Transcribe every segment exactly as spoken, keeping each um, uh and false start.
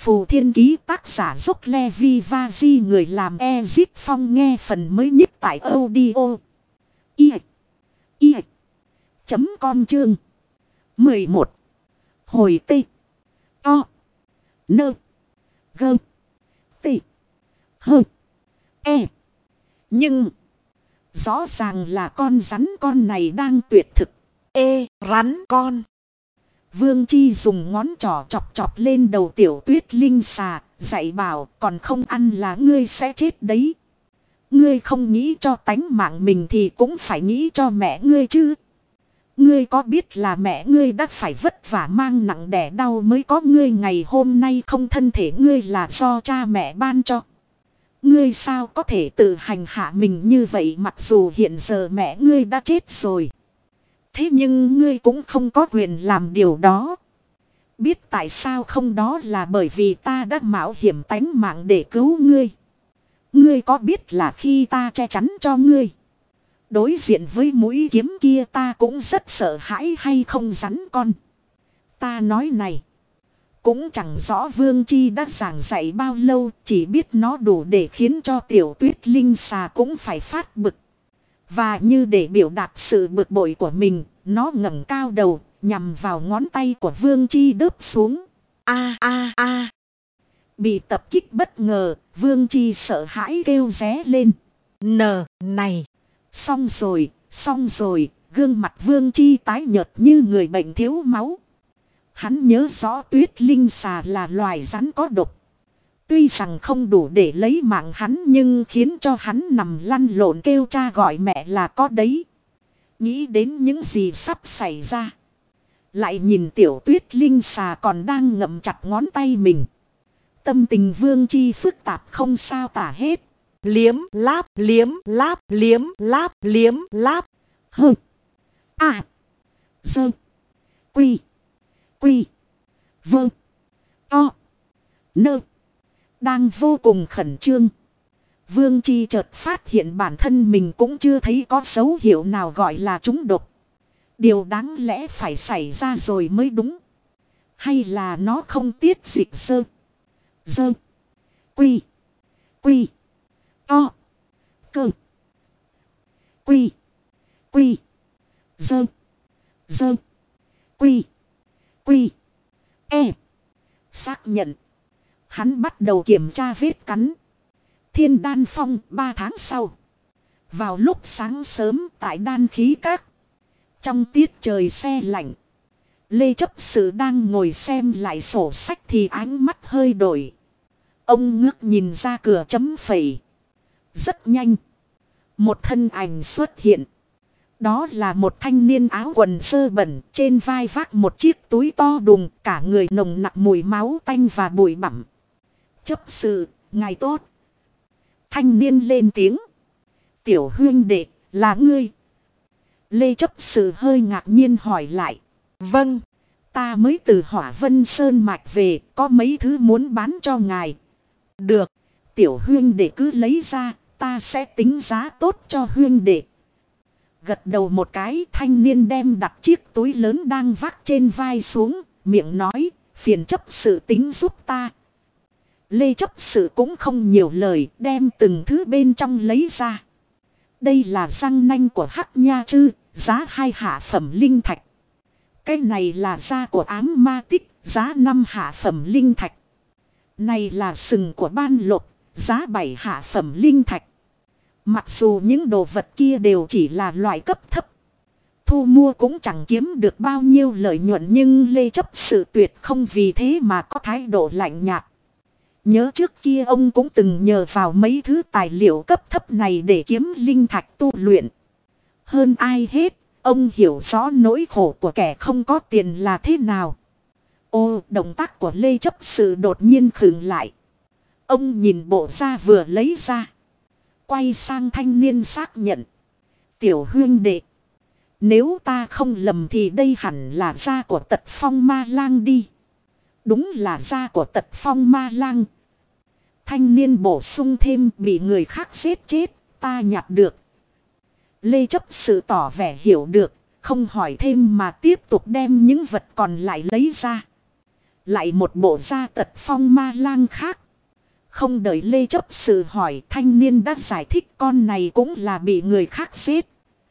phù thiên ký tác giả dốc Levi Vaji người làm Ezip Phong nghe phần mới nhất tại audio. I. I. Chấm com chương. mười một. Hồi T. O. Nơ. Gơ. T. Hơ. E. Nhưng. Rõ ràng là con rắn con này đang tuyệt thực. Ê, rắn con. Vương Chi dùng ngón trỏ chọc chọc lên đầu tiểu tuyết linh xà, dạy bảo còn không ăn là ngươi sẽ chết đấy. Ngươi không nghĩ cho tánh mạng mình thì cũng phải nghĩ cho mẹ ngươi chứ. Ngươi có biết là mẹ ngươi đã phải vất vả mang nặng đẻ đau mới có ngươi ngày hôm nay không, thân thể ngươi là do cha mẹ ban cho. Ngươi sao có thể tự hành hạ mình như vậy mặc dù hiện giờ mẹ ngươi đã chết rồi. Thế nhưng ngươi cũng không có quyền làm điều đó. Biết tại sao không, đó là bởi vì ta đã mạo hiểm tánh mạng để cứu ngươi. Ngươi có biết là khi ta che chắn cho ngươi, đối diện với mũi kiếm kia ta cũng rất sợ hãi hay không rắn con. Ta nói này. Cũng chẳng rõ Vương Chi đã giảng dạy bao lâu, chỉ biết nó đủ để khiến cho tiểu tuyết linh xà cũng phải phát bực. Và như để biểu đạt sự bực bội của mình, nó ngẩng cao đầu, nhằm vào ngón tay của Vương Chi đớp xuống. A a a. Bị tập kích bất ngờ, Vương Chi sợ hãi kêu ré lên. N, này. Xong rồi, xong rồi, gương mặt Vương Chi tái nhợt như người bệnh thiếu máu. Hắn nhớ rõ tuyết linh xà là loài rắn có độc. Tuy rằng không đủ để lấy mạng hắn nhưng khiến cho hắn nằm lăn lộn kêu cha gọi mẹ là có đấy. Nghĩ đến những gì sắp xảy ra. Lại nhìn tiểu tuyết linh xà còn đang ngậm chặt ngón tay mình. Tâm tình Vương Chi phức tạp không sao tả hết. Liếm láp, liếm láp, liếm láp, liếm láp. Hơ. À. Dơ. Quy. Quy. Vơ. To. Nơ. Đang vô cùng khẩn trương. Vương Chi chợt phát hiện bản thân mình cũng chưa thấy có dấu hiệu nào gọi là trúng độc. Điều đáng lẽ phải xảy ra rồi mới đúng. Hay là nó không tiết dịch sơ. Dơ. Quy. Quy. To. Cơ. Quy. Quy. Dơ. Dơ. Quy. Quy. E. Xác nhận. Hắn bắt đầu kiểm tra vết cắn. Thiên Đan Phong ba tháng sau. Vào lúc sáng sớm tại Đan Khí Các. Trong tiết trời se lạnh. Lê Chấp Sự đang ngồi xem lại sổ sách thì ánh mắt hơi đổi. Ông ngước nhìn ra cửa chấm phẩy. Rất nhanh. Một thân ảnh xuất hiện. Đó là một thanh niên áo quần sơ bẩn, trên vai vác một chiếc túi to đùng, cả người nồng nặc mùi máu tanh và bụi bặm. Chấp sự, ngài tốt. Thanh niên lên tiếng. Tiểu huynh đệ, là ngươi. Lê Chấp Sự hơi ngạc nhiên hỏi lại. Vâng, ta mới từ Hỏa Vân Sơn mạch về, có mấy thứ muốn bán cho ngài. Được, tiểu huynh đệ cứ lấy ra, ta sẽ tính giá tốt cho huynh đệ. Gật đầu một cái, thanh niên đem đặt chiếc túi lớn đang vác trên vai xuống, miệng nói, phiền chấp sự tính giúp ta. Lê Chấp Sự cũng không nhiều lời, đem từng thứ bên trong lấy ra. Đây là răng nanh của Hắc Nha Trư, giá hai hạ phẩm linh thạch. Cái này là da của ám ma tích, giá năm hạ phẩm linh thạch. Này là sừng của ban lục, giá bảy hạ phẩm linh thạch. Mặc dù những đồ vật kia đều chỉ là loại cấp thấp. Thu mua cũng chẳng kiếm được bao nhiêu lợi nhuận, nhưng Lê Chấp Sự tuyệt không vì thế mà có thái độ lạnh nhạt. Nhớ trước kia ông cũng từng nhờ vào mấy thứ tài liệu cấp thấp này để kiếm linh thạch tu luyện. Hơn ai hết, ông hiểu rõ nỗi khổ của kẻ không có tiền là thế nào. Ô, động tác của Lê Chấp Sự đột nhiên khựng lại. Ông nhìn bộ da vừa lấy ra. Quay sang thanh niên xác nhận. Tiểu huynh đệ. Nếu ta không lầm thì đây hẳn là da của Tật Phong Ma Lang đi. Đúng là da của Tật Phong Ma Lang. Thanh niên bổ sung thêm, bị người khác giết chết, ta nhặt được. Lê Chấp Sự tỏ vẻ hiểu được, không hỏi thêm mà tiếp tục đem những vật còn lại lấy ra. Lại một bộ da tật phong ma lang khác. Không đợi Lê Chấp Sự hỏi, thanh niên đã giải thích con này cũng là bị người khác giết.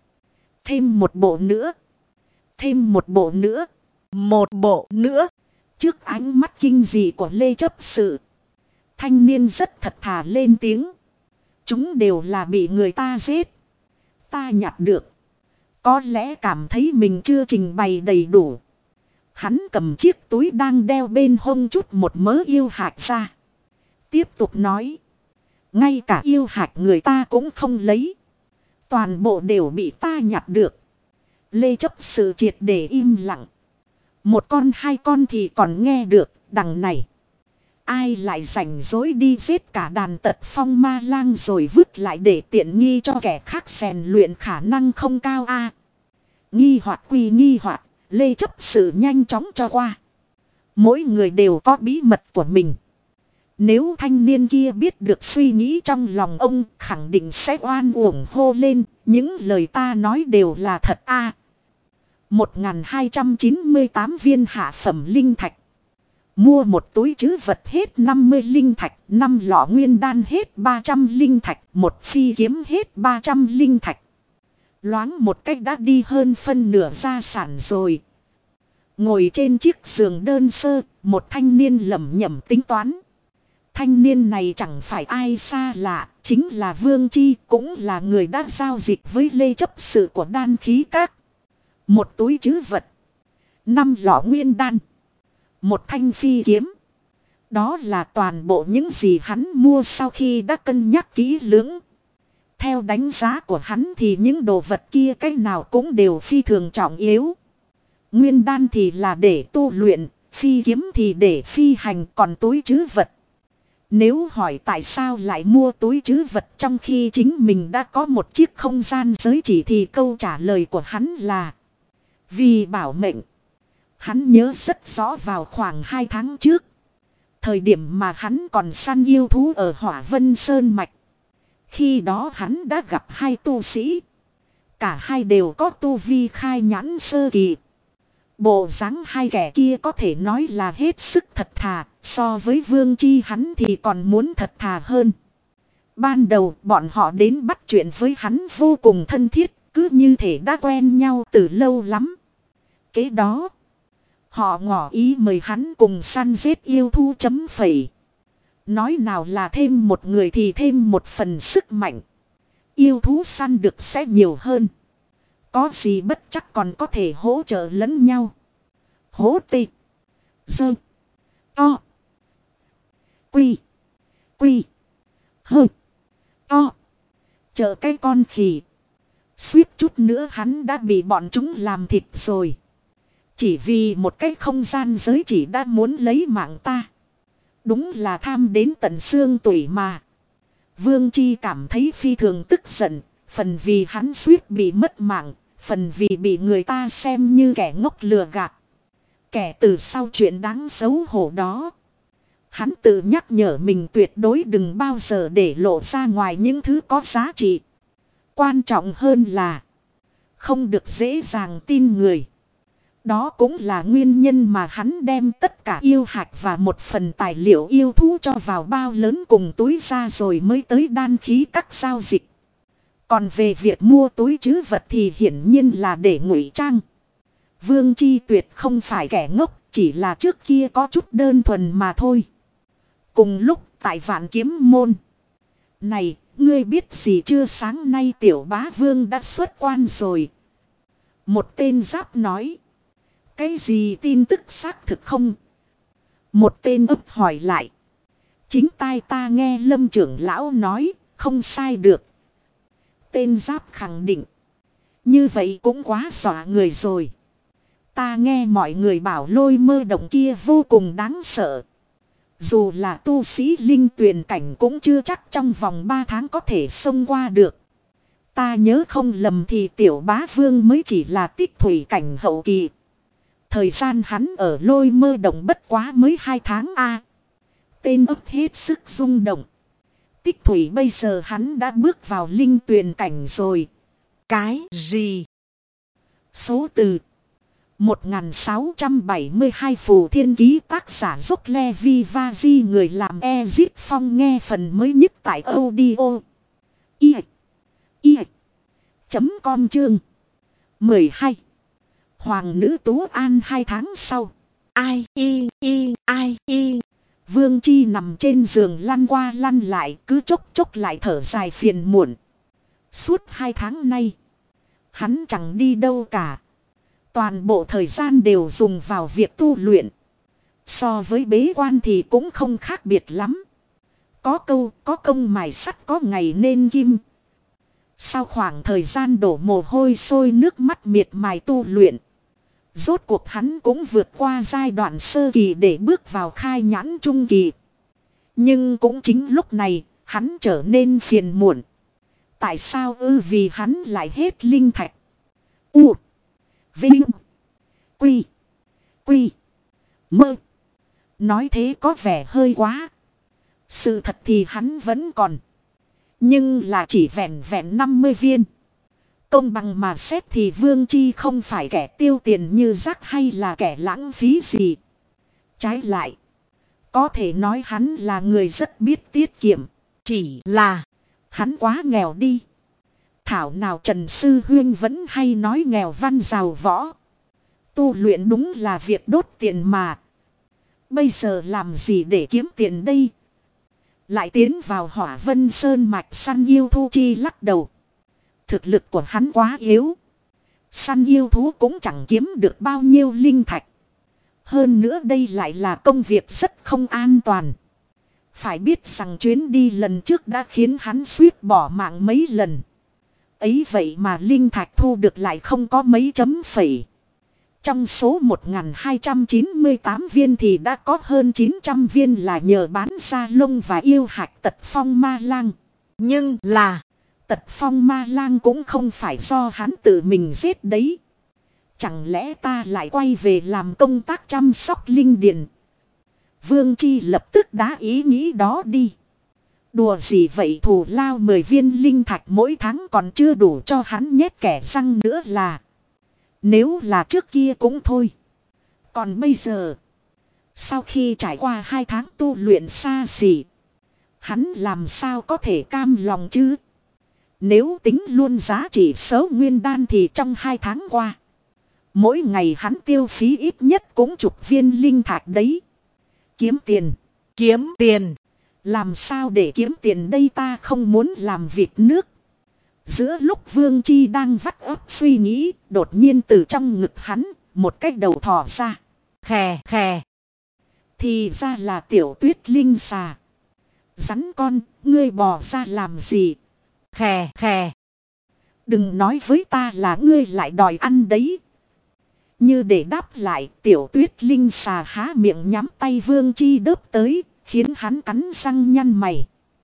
Thêm một bộ nữa. Thêm một bộ nữa. Một bộ nữa. Trước ánh mắt kinh dị của Lê Chấp Sự, thanh niên rất thật thà lên tiếng. Chúng đều là bị người ta giết. Ta nhặt được. Có lẽ cảm thấy mình chưa trình bày đầy đủ. Hắn cầm chiếc túi đang đeo bên hông chút một mớ yêu hạt ra. Tiếp tục nói. Ngay cả yêu hạt người ta cũng không lấy. Toàn bộ đều bị ta nhặt được. Lê Chấp Sự triệt để im lặng. Một con hai con thì còn nghe được, đằng này. Ai lại rảnh rỗi đi giết cả đàn tật phong ma lang rồi vứt lại để tiện nghi cho kẻ khác rèn luyện khả năng không cao a à, nghi hoặc quy nghi hoặc, Lê Chấp Sự nhanh chóng cho qua. Mỗi người đều có bí mật của mình. Nếu thanh niên kia biết được suy nghĩ trong lòng ông, khẳng định sẽ oan uổng hô lên, những lời ta nói đều là thật a à, một nghìn hai trăm chín mươi tám viên hạ phẩm linh thạch. Mua một túi trữ vật hết năm mươi linh thạch, năm lọ nguyên đan hết ba trăm linh thạch, một phi kiếm hết ba trăm linh thạch. Loáng một cách đã đi hơn phân nửa gia sản rồi. Ngồi trên chiếc giường đơn sơ, một thanh niên lẩm nhẩm tính toán. Thanh niên này chẳng phải ai xa lạ, chính là Vương Chi, cũng là người đã giao dịch với Lê Chấp Sự của Đan Khí Các. Một túi trữ vật, năm lọ nguyên đan, một thanh phi kiếm. Đó là toàn bộ những gì hắn mua sau khi đã cân nhắc kỹ lưỡng. Theo đánh giá của hắn thì những đồ vật kia cái nào cũng đều phi thường trọng yếu. Nguyên đan thì là để tu luyện, phi kiếm thì để phi hành, còn túi trữ vật. Nếu hỏi tại sao lại mua túi trữ vật trong khi chính mình đã có một chiếc không gian giới chỉ thì câu trả lời của hắn là vì bảo mệnh. Hắn nhớ rất rõ vào khoảng hai tháng trước. Thời điểm mà hắn còn săn yêu thú ở Hỏa Vân Sơn Mạch. Khi đó hắn đã gặp hai tu sĩ. Cả hai đều có tu vi khai nhãn sơ kỳ. Bộ dáng hai kẻ kia có thể nói là hết sức thật thà. So với Vương Chi hắn thì còn muốn thật thà hơn. Ban đầu bọn họ đến bắt chuyện với hắn vô cùng thân thiết. Cứ như thể đã quen nhau từ lâu lắm. Kế đó họ ngỏ ý mời hắn cùng săn giết yêu thú chấm phẩy. Nói nào là thêm một người thì thêm một phần sức mạnh. Yêu thú săn được sẽ nhiều hơn. Có gì bất chắc còn có thể hỗ trợ lẫn nhau. Hố tê. Dơ. To. Quy. Quy. Hơ. To. Chờ cái con khỉ. Suýt chút nữa hắn đã bị bọn chúng làm thịt rồi. Chỉ vì một cái không gian giới chỉ đã muốn lấy mạng ta. Đúng là tham đến tận xương tủy mà. Vương Chi cảm thấy phi thường tức giận. Phần vì hắn suýt bị mất mạng. Phần vì bị người ta xem như kẻ ngốc lừa gạt. Kẻ từ sau chuyện đáng xấu hổ đó. Hắn tự nhắc nhở mình tuyệt đối đừng bao giờ để lộ ra ngoài những thứ có giá trị. Quan trọng hơn là không được dễ dàng tin người. Đó cũng là nguyên nhân mà hắn đem tất cả yêu hạch và một phần tài liệu yêu thú cho vào bao lớn cùng túi ra rồi mới tới đan khí các giao dịch. Còn về việc mua túi trữ vật thì hiển nhiên là để ngụy trang. Vương Chi tuyệt không phải kẻ ngốc, chỉ là trước kia có chút đơn thuần mà thôi. Cùng lúc tại Vạn Kiếm Môn. Này, ngươi biết gì chưa, sáng nay tiểu bá vương đã xuất quan rồi. Một tên giáp nói. Cái gì tin tức xác thực không? Một tên ấp hỏi lại. Chính tai ta nghe Lâm trưởng lão nói, không sai được. Tên giáp khẳng định. Như vậy cũng quá dọa người rồi. Ta nghe mọi người bảo Lôi Mơ Động kia vô cùng đáng sợ. Dù là tu sĩ linh tuyền cảnh cũng chưa chắc trong vòng ba tháng có thể xông qua được. Ta nhớ không lầm thì tiểu bá vương mới chỉ là tích thủy cảnh hậu kỳ. Thời gian hắn ở Lôi Mơ Động bất quá mới hai tháng a. Tên ấp hết sức rung động. Tích thủy bây giờ hắn đã bước vào linh tuyền cảnh rồi. Cái gì? Số từ. một nghìn sáu trăm bảy mươi hai Phù Thiên Ký, tác giả Dốc Levi Vazi, người làm Ezit Phong, nghe phần mới nhất tại audio i i chấm com chương mười hai. Hoàng nữ Tú An hai tháng sau. Ai y y ai y. Vương Chi nằm trên giường lăn qua lăn lại, cứ chốc chốc lại thở dài phiền muộn. Suốt hai tháng nay, hắn chẳng đi đâu cả. Toàn bộ thời gian đều dùng vào việc tu luyện. So với bế quan thì cũng không khác biệt lắm. Có câu, có công mài sắt có ngày nên kim. Sau khoảng thời gian đổ mồ hôi sôi nước mắt miệt mài tu luyện, rốt cuộc hắn cũng vượt qua giai đoạn sơ kỳ để bước vào khai nhãn trung kỳ. Nhưng cũng chính lúc này, hắn trở nên phiền muộn. Tại sao ư? Vì hắn lại hết linh thạch. U. Vinh. Quy. Quy. Mơ. Nói thế có vẻ hơi quá. Sự thật thì hắn vẫn còn. Nhưng là chỉ vẹn vẹn năm mươi viên. Công bằng mà xét thì Vương Chi không phải kẻ tiêu tiền như rác hay là kẻ lãng phí gì. Trái lại, có thể nói hắn là người rất biết tiết kiệm. Chỉ là hắn quá nghèo đi. Thảo nào Trần Sư Huyên vẫn hay nói nghèo văn giàu võ. Tu luyện đúng là việc đốt tiền mà. Bây giờ làm gì để kiếm tiền đây? Lại tiến vào Hỏa Vân Sơn mạch săn yêu thú. Chi lắc đầu. Thực lực của hắn quá yếu. Săn yêu thú cũng chẳng kiếm được bao nhiêu linh thạch. Hơn nữa đây lại là công việc rất không an toàn. Phải biết rằng chuyến đi lần trước đã khiến hắn suýt bỏ mạng mấy lần. Ấy vậy mà linh thạch thu được lại không có mấy chấm phẩy. Trong số một nghìn hai trăm chín mươi tám viên thì đã có hơn chín trăm viên là nhờ bán da lông và yêu hạch Tật Phong Ma Lang. Nhưng là Tật Phong Ma Lang cũng không phải do hắn tự mình giết đấy. Chẳng lẽ ta lại quay về làm công tác chăm sóc linh điền? Vương Chi lập tức đá ý nghĩ đó đi. Đùa gì vậy, thù lao mười viên linh thạch mỗi tháng còn chưa đủ cho hắn nhét kẻ răng nữa là. Nếu là trước kia cũng thôi. Còn bây giờ, sau khi trải qua hai tháng tu luyện xa xỉ, hắn làm sao có thể cam lòng chứ? Nếu tính luôn giá trị số nguyên đan thì trong hai tháng qua, mỗi ngày hắn tiêu phí ít nhất cũng chục viên linh thạch đấy. Kiếm tiền, kiếm tiền. Làm sao để kiếm tiền đây, ta không muốn làm vịt nước. Giữa lúc Vương Chi đang vắt óc suy nghĩ, đột nhiên từ trong ngực hắn, một cái đầu thò ra. Khè khè. Thì ra là Tiểu Tuyết Linh xà. Rắn con, ngươi bò ra làm gì? Khè khè. Đừng nói với ta là ngươi lại đòi ăn đấy. Như để đáp lại, Tiểu Tuyết Linh xà há miệng nhắm tay Vương Chi đớp tới, khiến hắn cắn răng nhăn mày.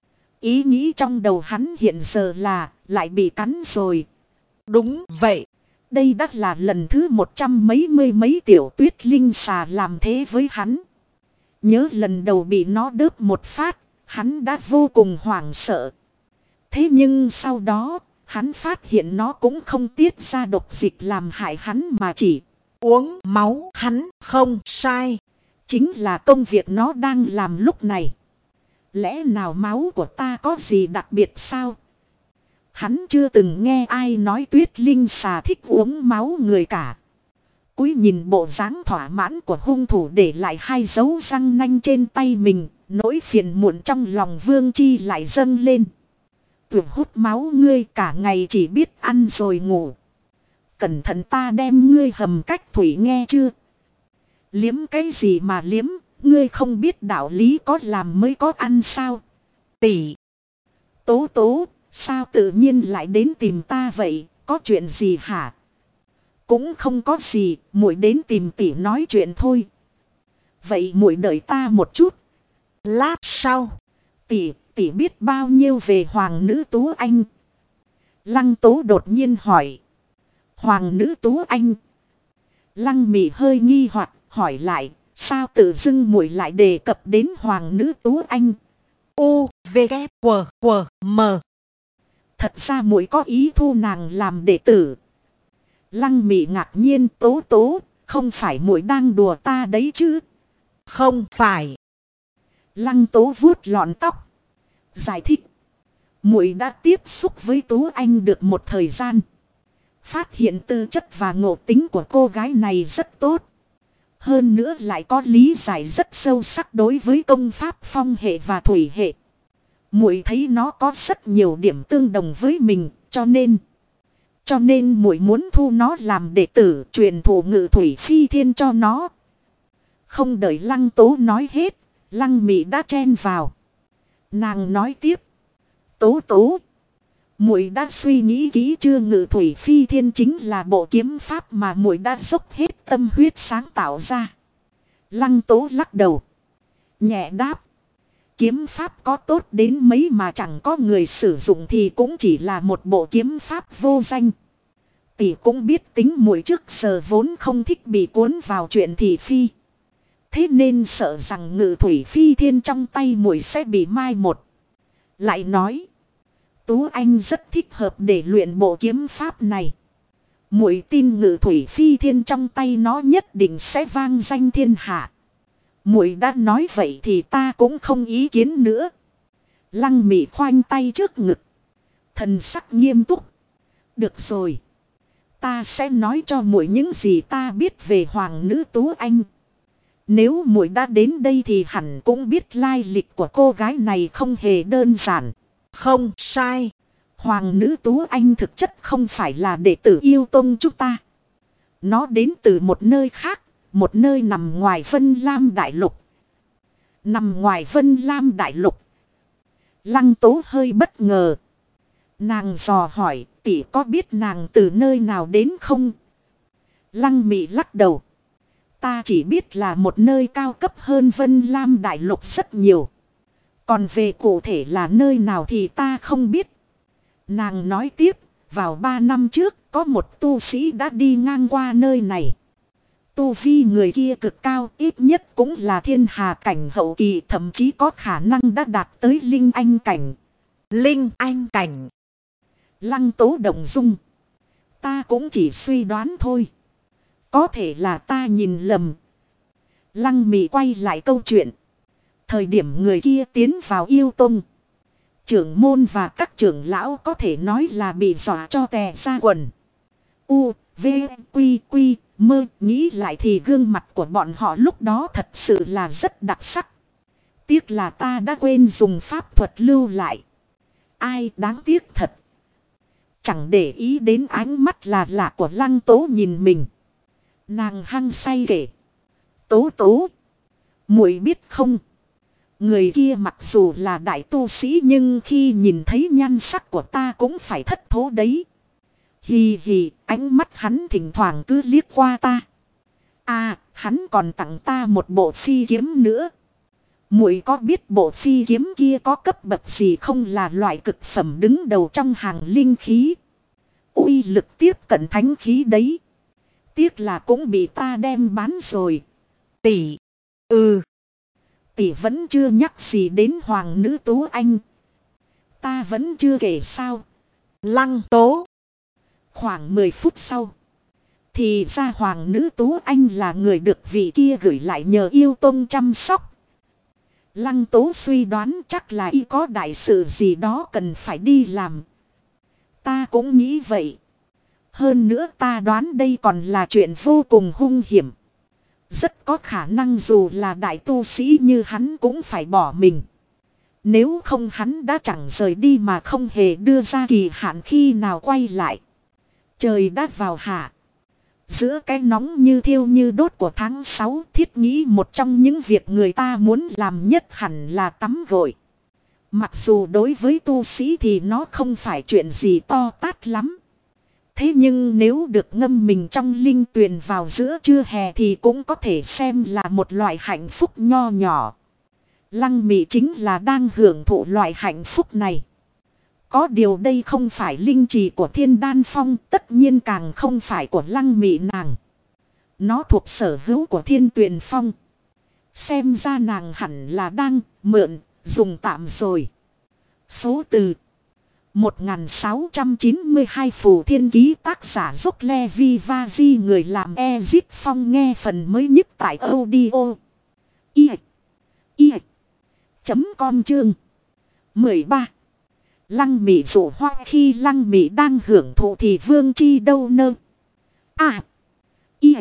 Ý nghĩ trong đầu hắn hiện giờ là, lại bị cắn rồi. Đúng vậy. Đây đã là lần thứ một trăm mấy mươi mấy Tiểu Tuyết Linh xà làm thế với hắn. Nhớ lần đầu bị nó đớp một phát, hắn đã vô cùng hoảng sợ. Thế nhưng sau đó, hắn phát hiện nó cũng không tiết ra độc dịch làm hại hắn mà chỉ uống máu hắn. Không sai. Chính là công việc nó đang làm lúc này. Lẽ nào máu của ta có gì đặc biệt sao? Hắn chưa từng nghe ai nói Tuyết Linh xà thích uống máu người cả. Cúi nhìn bộ dáng thỏa mãn của hung thủ để lại hai dấu răng nanh trên tay mình, nỗi phiền muộn trong lòng Vương Chi lại dâng lên. Tưởng hút máu ngươi cả ngày chỉ biết ăn rồi ngủ. Cẩn thận ta đem ngươi hầm cách thủy nghe chưa? Liếm cái gì mà liếm, ngươi không biết đạo lý có làm mới có ăn sao? Tỷ. Tố tố, sao tự nhiên lại đến tìm ta vậy, có chuyện gì hả? Cũng không có gì, muội đến tìm tỷ nói chuyện thôi. Vậy muội đợi ta một chút. Lát sau, tỷ, tỷ biết bao nhiêu về Hoàng nữ Tú Anh? Lăng Tố đột nhiên hỏi. Hoàng nữ Tú Anh? Lăng Mị hơi nghi hoặc hỏi lại, sao tự dưng muội lại đề cập đến Hoàng nữ Tú Anh? U, V, K, W, W, M. Thật ra muội có ý thu nàng làm đệ tử. Lăng Mị ngạc nhiên, tố tố, Không phải muội đang đùa ta đấy chứ? Không phải. Lăng Tố vuốt lọn tóc. Giải thích. Muội đã tiếp xúc với Tú Anh được một thời gian. Phát hiện tư chất và ngộ tính của cô gái này rất tốt. Hơn nữa lại có lý giải rất sâu sắc đối với công pháp phong hệ và thủy hệ. Muội thấy nó có rất nhiều điểm tương đồng với mình, cho nên cho nên muội muốn thu nó làm đệ tử, truyền thụ ngự thủy phi thiên cho nó. Không đợi Lăng Tố nói hết, Lăng Mị đã chen vào. Nàng nói tiếp. Tố Tố, muội đã suy nghĩ kỹ chưa? Ngự thủy phi thiên chính là bộ kiếm pháp mà muội đã dốc hết tâm huyết sáng tạo ra. Lăng Tố lắc đầu. Nhẹ đáp. Kiếm pháp có tốt đến mấy mà chẳng có người sử dụng thì cũng chỉ là một bộ kiếm pháp vô danh. Tỷ cũng biết tính muội trước giờ vốn không thích bị cuốn vào chuyện thị phi. Thế nên sợ rằng ngự thủy phi thiên trong tay muội sẽ bị mai một. Lại nói. Tú Anh rất thích hợp để luyện bộ kiếm pháp này. Muội tin ngự thủy phi thiên trong tay nó nhất định sẽ vang danh thiên hạ. Muội đã nói vậy thì ta cũng không ý kiến nữa. Lăng Mị khoanh tay trước ngực. Thần sắc nghiêm túc. Được rồi. Ta sẽ nói cho muội những gì ta biết về hoàng nữ Tú Anh. Nếu muội đã đến đây thì hẳn cũng biết lai lịch của cô gái này không hề đơn giản. Không sai. Hoàng nữ Tú Anh thực chất không phải là đệ tử Yêu Tông chúng ta. Nó đến từ một nơi khác. Một nơi nằm ngoài Vân Lam Đại Lục. Nằm ngoài Vân Lam Đại Lục. Lăng Tố hơi bất ngờ. Nàng dò hỏi, tỷ có biết nàng từ nơi nào đến không? Lăng Mị lắc đầu. Ta chỉ biết là một nơi cao cấp hơn Vân Lam Đại Lục rất nhiều. Còn về cụ thể là nơi nào thì ta không biết. Nàng nói tiếp, vào ba năm trước có một tu sĩ đã đi ngang qua nơi này. Tu vi người kia cực cao, ít nhất cũng là thiên hà cảnh hậu kỳ, thậm chí có khả năng đã đạt tới linh anh cảnh. Linh anh cảnh. Lăng Tố động dung. Ta cũng chỉ suy đoán thôi. Có thể là ta nhìn lầm. Lăng Mị quay lại câu chuyện. Thời điểm người kia tiến vào Yêu Tông, trưởng môn và các trưởng lão có thể nói là bị dọa cho tè ra quần. U, V, Quy, Quy, Mơ, nghĩ lại thì gương mặt của bọn họ lúc đó thật sự là rất đặc sắc. Tiếc là ta đã quên dùng pháp thuật lưu lại. Ai đáng tiếc thật. Chẳng để ý đến ánh mắt là lạ của Lăng Tố nhìn mình. Nàng hăng say kể. Tố Tố, muội biết không? Người kia mặc dù là đại tu sĩ nhưng khi nhìn thấy nhan sắc của ta cũng phải thất thố đấy. Hì hì, ánh mắt hắn thỉnh thoảng cứ liếc qua ta. À, hắn còn tặng ta một bộ phi kiếm nữa. Muội có biết bộ phi kiếm kia có cấp bậc gì không? Là loại cực phẩm đứng đầu trong hàng linh khí. Uy lực tiếp cận thánh khí đấy. Tiếc là cũng bị ta đem bán rồi. Tỷ. Ừ. Tỷ vẫn chưa nhắc gì đến hoàng nữ Tú Anh. Ta vẫn chưa kể sao? Lăng Tố. Khoảng mười phút sau. Thì ra hoàng nữ Tú Anh là người được vị kia gửi lại nhờ Yêu Tông chăm sóc. Lăng Tố suy đoán chắc là y có đại sự gì đó cần phải đi làm. Ta cũng nghĩ vậy. Hơn nữa ta đoán đây còn là chuyện vô cùng hung hiểm. Rất có khả năng dù là đại tu sĩ như hắn cũng phải bỏ mình. Nếu không hắn đã chẳng rời đi mà không hề đưa ra kỳ hạn khi nào quay lại. Trời đã vào hạ. Giữa cái nóng như thiêu như đốt của tháng sáu, thiết nghĩ một trong những việc người ta muốn làm nhất hẳn là tắm gội. Mặc dù đối với tu sĩ thì nó không phải chuyện gì to tát lắm. Thế nhưng nếu được ngâm mình trong linh tuyền vào giữa trưa hè thì cũng có thể xem là một loại hạnh phúc nho nhỏ. Lăng Mị chính là đang hưởng thụ loại hạnh phúc này. Có điều đây không phải linh trì của Thiên Đan Phong, tất nhiên càng không phải của Lăng Mị nàng. Nó thuộc sở hữu của Thiên Tuyền Phong. Xem ra nàng hẳn là đang mượn, dùng tạm rồi. Số từ một nghìn sáu trăm chín mươi hai Phù Thiên Ký, tác giả Dốc Levi Vazi, người làm Ezit Phong, nghe phần mới nhất tại audio i i chấm com chương mười ba. Lăng Mị dụ hoa. Khi Lăng Mị đang hưởng thụ thì Vương Chi đâu nơ à i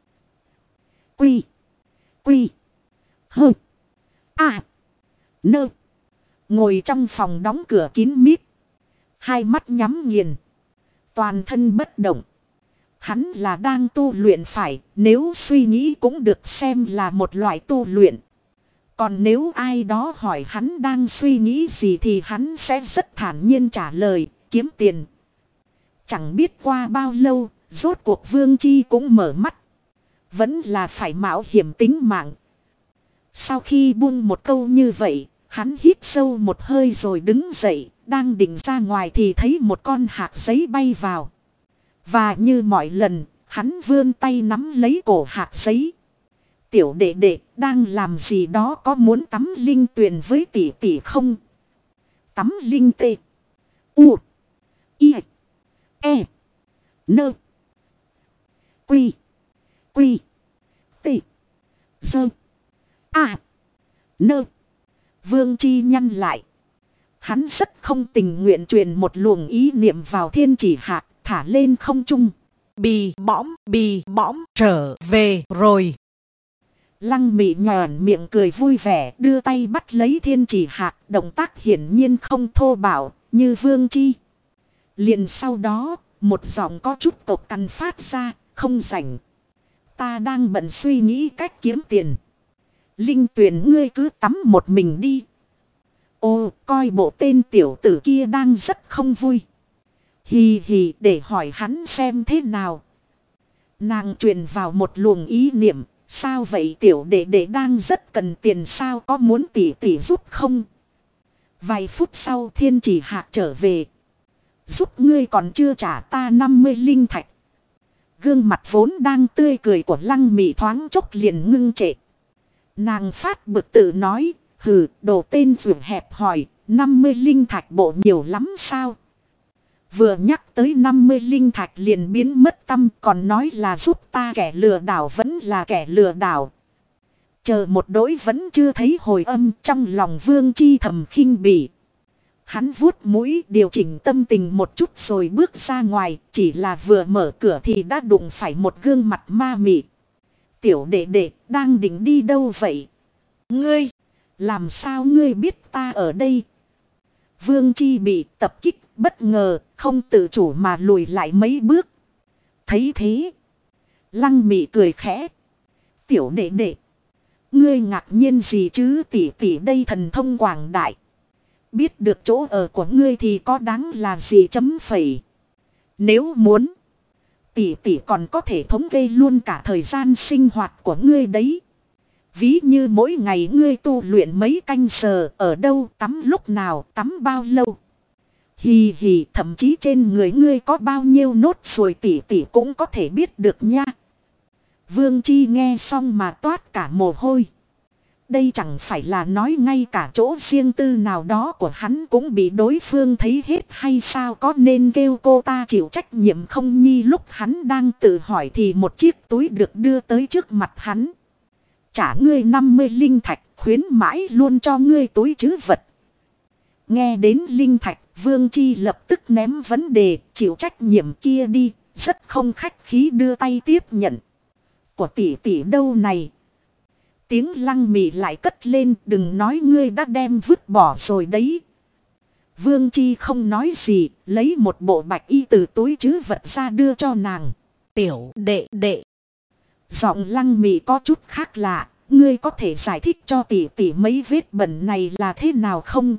quy quy hơ à nơ ngồi trong phòng đóng cửa kín mít, hai mắt nhắm nghiền, toàn thân bất động. Hắn là đang tu luyện phải, nếu suy nghĩ cũng được xem là một loại tu luyện. Còn nếu ai đó hỏi hắn đang suy nghĩ gì thì hắn sẽ rất thản nhiên trả lời, kiếm tiền. Chẳng biết qua bao lâu, rốt cuộc Vương Chi cũng mở mắt. Vẫn là phải mạo hiểm tính mạng. Sau khi buông một câu như vậy, hắn hít sâu một hơi rồi đứng dậy, đang định ra ngoài thì thấy một con hạt giấy bay vào. Và như mọi lần, hắn vươn tay nắm lấy cổ hạt giấy. Tiểu đệ đệ, đang làm gì đó, có muốn tắm linh tuyền với tỷ tỷ không? Tắm linh tê. U. I. E. Nơ. Quy. Quy. Tê. Dơ. À. Nơ. Vương Chi nhăn lại. Hắn rất không tình nguyện truyền một luồng ý niệm vào thiên chỉ hạt, thả lên không trung. Bì bõm, bì bõm, trở về rồi. Lăng Mị nhòn miệng cười vui vẻ, đưa tay bắt lấy thiên chỉ hạt, động tác hiển nhiên không thô bạo như Vương Chi. Liền sau đó, một giọng có chút cộc cằn phát ra, không rảnh. Ta đang bận suy nghĩ cách kiếm tiền. Linh Tuyền ngươi cứ tắm một mình đi. Ô, coi bộ tên tiểu tử kia đang rất không vui. Hì hì, để hỏi hắn xem thế nào. Nàng truyền vào một luồng ý niệm. Sao vậy tiểu đệ đệ đang rất cần tiền sao, có muốn tỷ tỷ giúp không? Vài phút sau thiên chỉ hạt trở về. Giúp ngươi còn chưa trả ta năm mươi linh thạch. Gương mặt vốn đang tươi cười của Lăng Mị thoáng chốc liền ngưng trệ. Nàng phát bực tự nói, hừ, đồ tên ruột hẹp hòi, năm mươi linh thạch bộ nhiều lắm sao? Vừa nhắc tới năm mươi linh thạch liền biến mất tâm, còn nói là giúp ta, kẻ lừa đảo vẫn là kẻ lừa đảo. Chờ một đỗi vẫn chưa thấy hồi âm, trong lòng Vương Chi thầm khinh bỉ. Hắn vuốt mũi điều chỉnh tâm tình một chút rồi bước ra ngoài, chỉ là vừa mở cửa thì đã đụng phải một gương mặt ma mị. Tiểu đệ đệ, đang định đi đâu vậy? Ngươi, làm sao ngươi biết ta ở đây? Vương Chi bị tập kích, bất ngờ, không tự chủ mà lùi lại mấy bước. Thấy thế, Lăng Mị cười khẽ. Tiểu đệ đệ, ngươi ngạc nhiên gì chứ, tỷ tỷ đây thần thông quảng đại. Biết được chỗ ở của ngươi thì có đáng là gì chấm phẩy. Nếu muốn, tỷ tỷ còn có thể thống kê luôn cả thời gian sinh hoạt của ngươi đấy. Ví như mỗi ngày ngươi tu luyện mấy canh giờ, ở đâu, tắm lúc nào, tắm bao lâu. Hì hì, thậm chí trên người ngươi có bao nhiêu nốt ruồi tỷ tỷ cũng có thể biết được nha. Vương Chi nghe xong mà toát cả mồ hôi. Đây chẳng phải là nói ngay cả chỗ riêng tư nào đó của hắn cũng bị đối phương thấy hết hay sao, có nên kêu cô ta chịu trách nhiệm không nhi? Lúc hắn đang tự hỏi thì một chiếc túi được đưa tới trước mặt hắn. Trả ngươi năm mươi linh thạch, khuyến mãi luôn cho ngươi túi trữ vật. Nghe đến linh thạch, Vương Chi lập tức ném vấn đề, chịu trách nhiệm kia đi, rất không khách khí đưa tay tiếp nhận. Của tỷ tỷ đâu này? Tiếng Lăng Mị lại cất lên, đừng nói ngươi đã đem vứt bỏ rồi đấy. Vương Chi không nói gì, lấy một bộ bạch y từ túi trữ vật ra đưa cho nàng. Tiểu đệ đệ. Giọng Lăng Mị có chút khác lạ, ngươi có thể giải thích cho tỷ tỷ mấy vết bẩn này là thế nào không?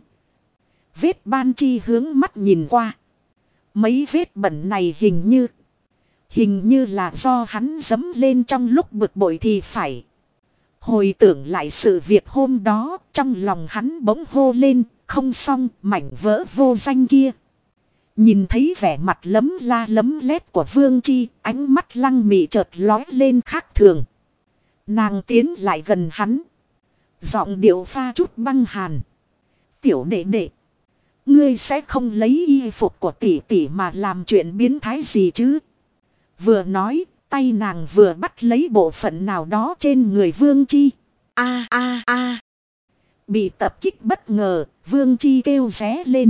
Vết Ban Chi hướng mắt nhìn qua. Mấy vết bẩn này hình như, hình như là do hắn dẫm lên trong lúc bực bội thì phải. Hồi tưởng lại sự việc hôm đó, trong lòng hắn bỗng hô lên, không xong, mảnh vỡ vô danh kia. Nhìn thấy vẻ mặt lấm la lấm lét của Vương Chi, ánh mắt Lăng Mị chợt lói lên khác thường. Nàng tiến lại gần hắn. Giọng điệu pha chút băng hàn. Tiểu đệ đệ, Ngươi sẽ không lấy y phục của tỷ tỷ mà làm chuyện biến thái gì chứ? Vừa nói, tay nàng vừa bắt lấy bộ phận nào đó trên người Vương Chi. A a a. Bị tập kích bất ngờ, Vương Chi kêu ré lên.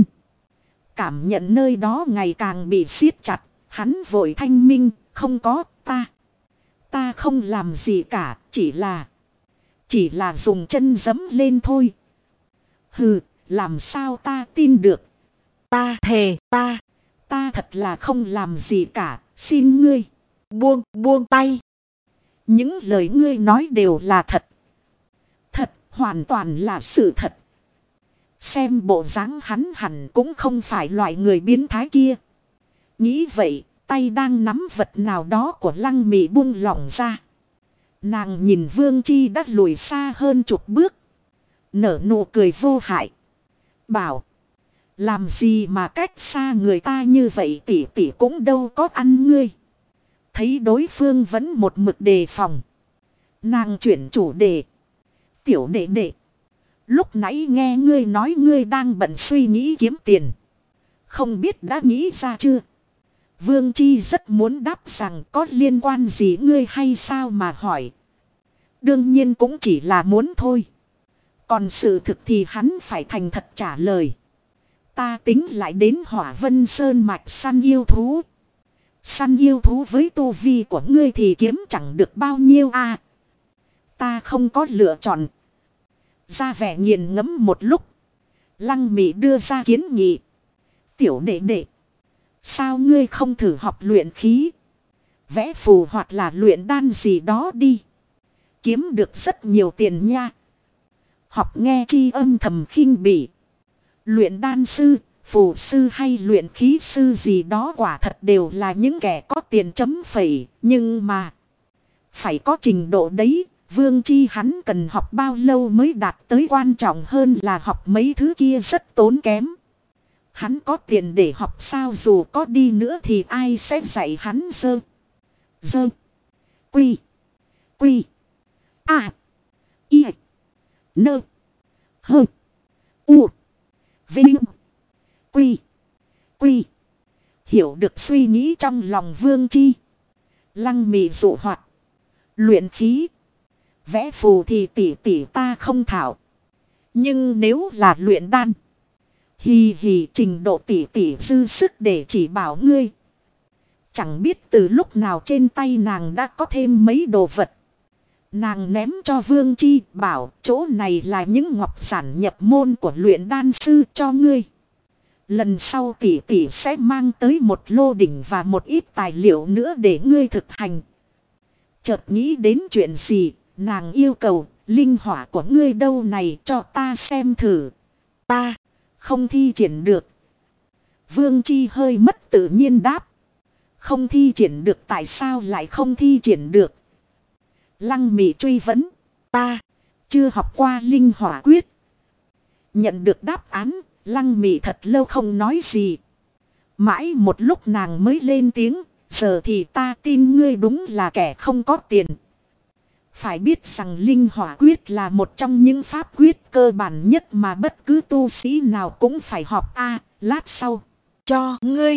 Cảm nhận nơi đó ngày càng bị siết chặt, hắn vội thanh minh, không có, ta. Ta không làm gì cả, chỉ là... Chỉ là dùng chân giẫm lên thôi. Hừ, làm sao ta tin được. Ta thề, ta, ta thật là không làm gì cả, xin ngươi. Buông, buông tay. Những lời ngươi nói đều là thật. Thật, hoàn toàn là sự thật. Xem bộ dáng hắn hẳn cũng không phải loại người biến thái kia. Nghĩ vậy, tay đang nắm vật nào đó của Lăng Mị buông lỏng ra. Nàng nhìn Vương Chi đã lùi xa hơn chục bước. Nở nụ cười vô hại. Bảo. Làm gì mà cách xa người ta như vậy, tỷ tỷ cũng đâu có ăn ngươi. Thấy đối phương vẫn một mực đề phòng. Nàng chuyển chủ đề. Tiểu đệ đệ. Lúc nãy nghe ngươi nói ngươi đang bận suy nghĩ kiếm tiền. Không biết đã nghĩ ra chưa? Vương Chi rất muốn đáp rằng có liên quan gì ngươi hay sao mà hỏi. Đương nhiên cũng chỉ là muốn thôi. Còn sự thực thì hắn phải thành thật trả lời. Ta tính lại đến Hỏa Vân Sơn mạch săn yêu thú. Săn yêu thú với tu vi của ngươi thì kiếm chẳng được bao nhiêu à. Ta không có lựa chọn. Ra vẻ nghiền ngẫm một lúc. Lăng Mị đưa ra kiến nghị. Tiểu đệ đệ. Sao ngươi không thử học luyện khí? Vẽ phù hoặc là luyện đan gì đó đi. Kiếm được rất nhiều tiền nha. Học nghe chi âm thầm khinh bỉ. Luyện đan sư, phù sư hay luyện khí sư gì đó quả thật đều là những kẻ có tiền chấm phẩy. Nhưng mà. Phải có trình độ đấy. Vương Chi hắn cần học bao lâu mới đạt tới, quan trọng hơn là học mấy thứ kia rất tốn kém. Hắn có tiền để học sao, dù có đi nữa thì ai sẽ dạy hắn dơ. Dơ. Quy. Quy. À. Y. Nơ. Hơ. U. Vinh. Quy. Quy. Hiểu được suy nghĩ trong lòng Vương Chi. Lăng Mị dụ hoạt. Luyện khí. Vẽ phù thì tỷ tỷ ta không thảo. Nhưng nếu là luyện đan. Hì hì, trình độ tỷ tỷ dư sức để chỉ bảo ngươi. Chẳng biết từ lúc nào trên tay nàng đã có thêm mấy đồ vật. Nàng ném cho Vương Chi, bảo chỗ này là những ngọc giản nhập môn của luyện đan sư cho ngươi. Lần sau tỷ tỷ sẽ mang tới một lô đỉnh và một ít tài liệu nữa để ngươi thực hành. Chợt nghĩ đến chuyện gì, nàng yêu cầu, linh hỏa của ngươi đâu này, cho ta xem thử. Ta không thi triển được. Vương Chi hơi mất tự nhiên đáp. Không thi triển được, tại sao lại không thi triển được? Lăng Mị truy vấn. Ta chưa học qua linh hỏa quyết. Nhận được đáp án, Lăng Mị thật lâu không nói gì. Mãi một lúc nàng mới lên tiếng. Giờ thì ta tin ngươi đúng là kẻ không có tiền. Phải biết rằng linh hỏa quyết là một trong những pháp quyết cơ bản nhất mà bất cứ tu sĩ nào cũng phải học a. À, lát sau cho ngươi.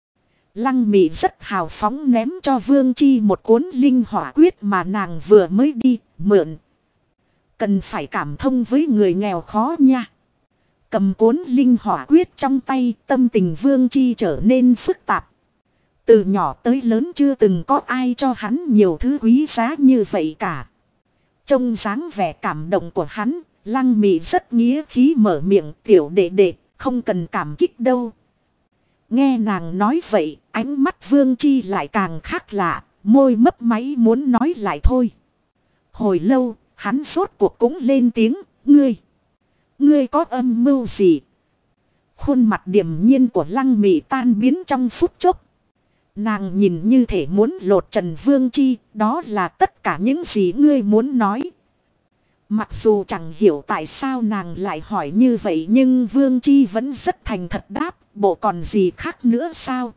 Lăng Mị rất hào phóng ném cho Vương Chi một cuốn linh hỏa quyết mà nàng vừa mới đi mượn. Cần phải cảm thông với người nghèo khó nha. Cầm cuốn linh hỏa quyết trong tay, tâm tình Vương Chi trở nên phức tạp. Từ nhỏ tới lớn chưa từng có ai cho hắn nhiều thứ quý giá như vậy cả. Trông dáng vẻ cảm động của hắn, Lăng Mị rất nghĩa khí mở miệng, tiểu đệ đệ, không cần cảm kích đâu. Nghe nàng nói vậy, ánh mắt Vương Chi lại càng khác lạ, môi mấp máy muốn nói lại thôi. Hồi lâu, hắn rốt cuộc cũng lên tiếng, ngươi. Ngươi có âm mưu gì? Khuôn mặt điềm nhiên của Lăng Mị tan biến trong phút chốc. Nàng nhìn như thể muốn lột trần Vương Chi, đó là tất cả những gì ngươi muốn nói. Mặc dù chẳng hiểu tại sao nàng lại hỏi như vậy, nhưng Vương Chi vẫn rất thành thật đáp, bộ còn gì khác nữa sao?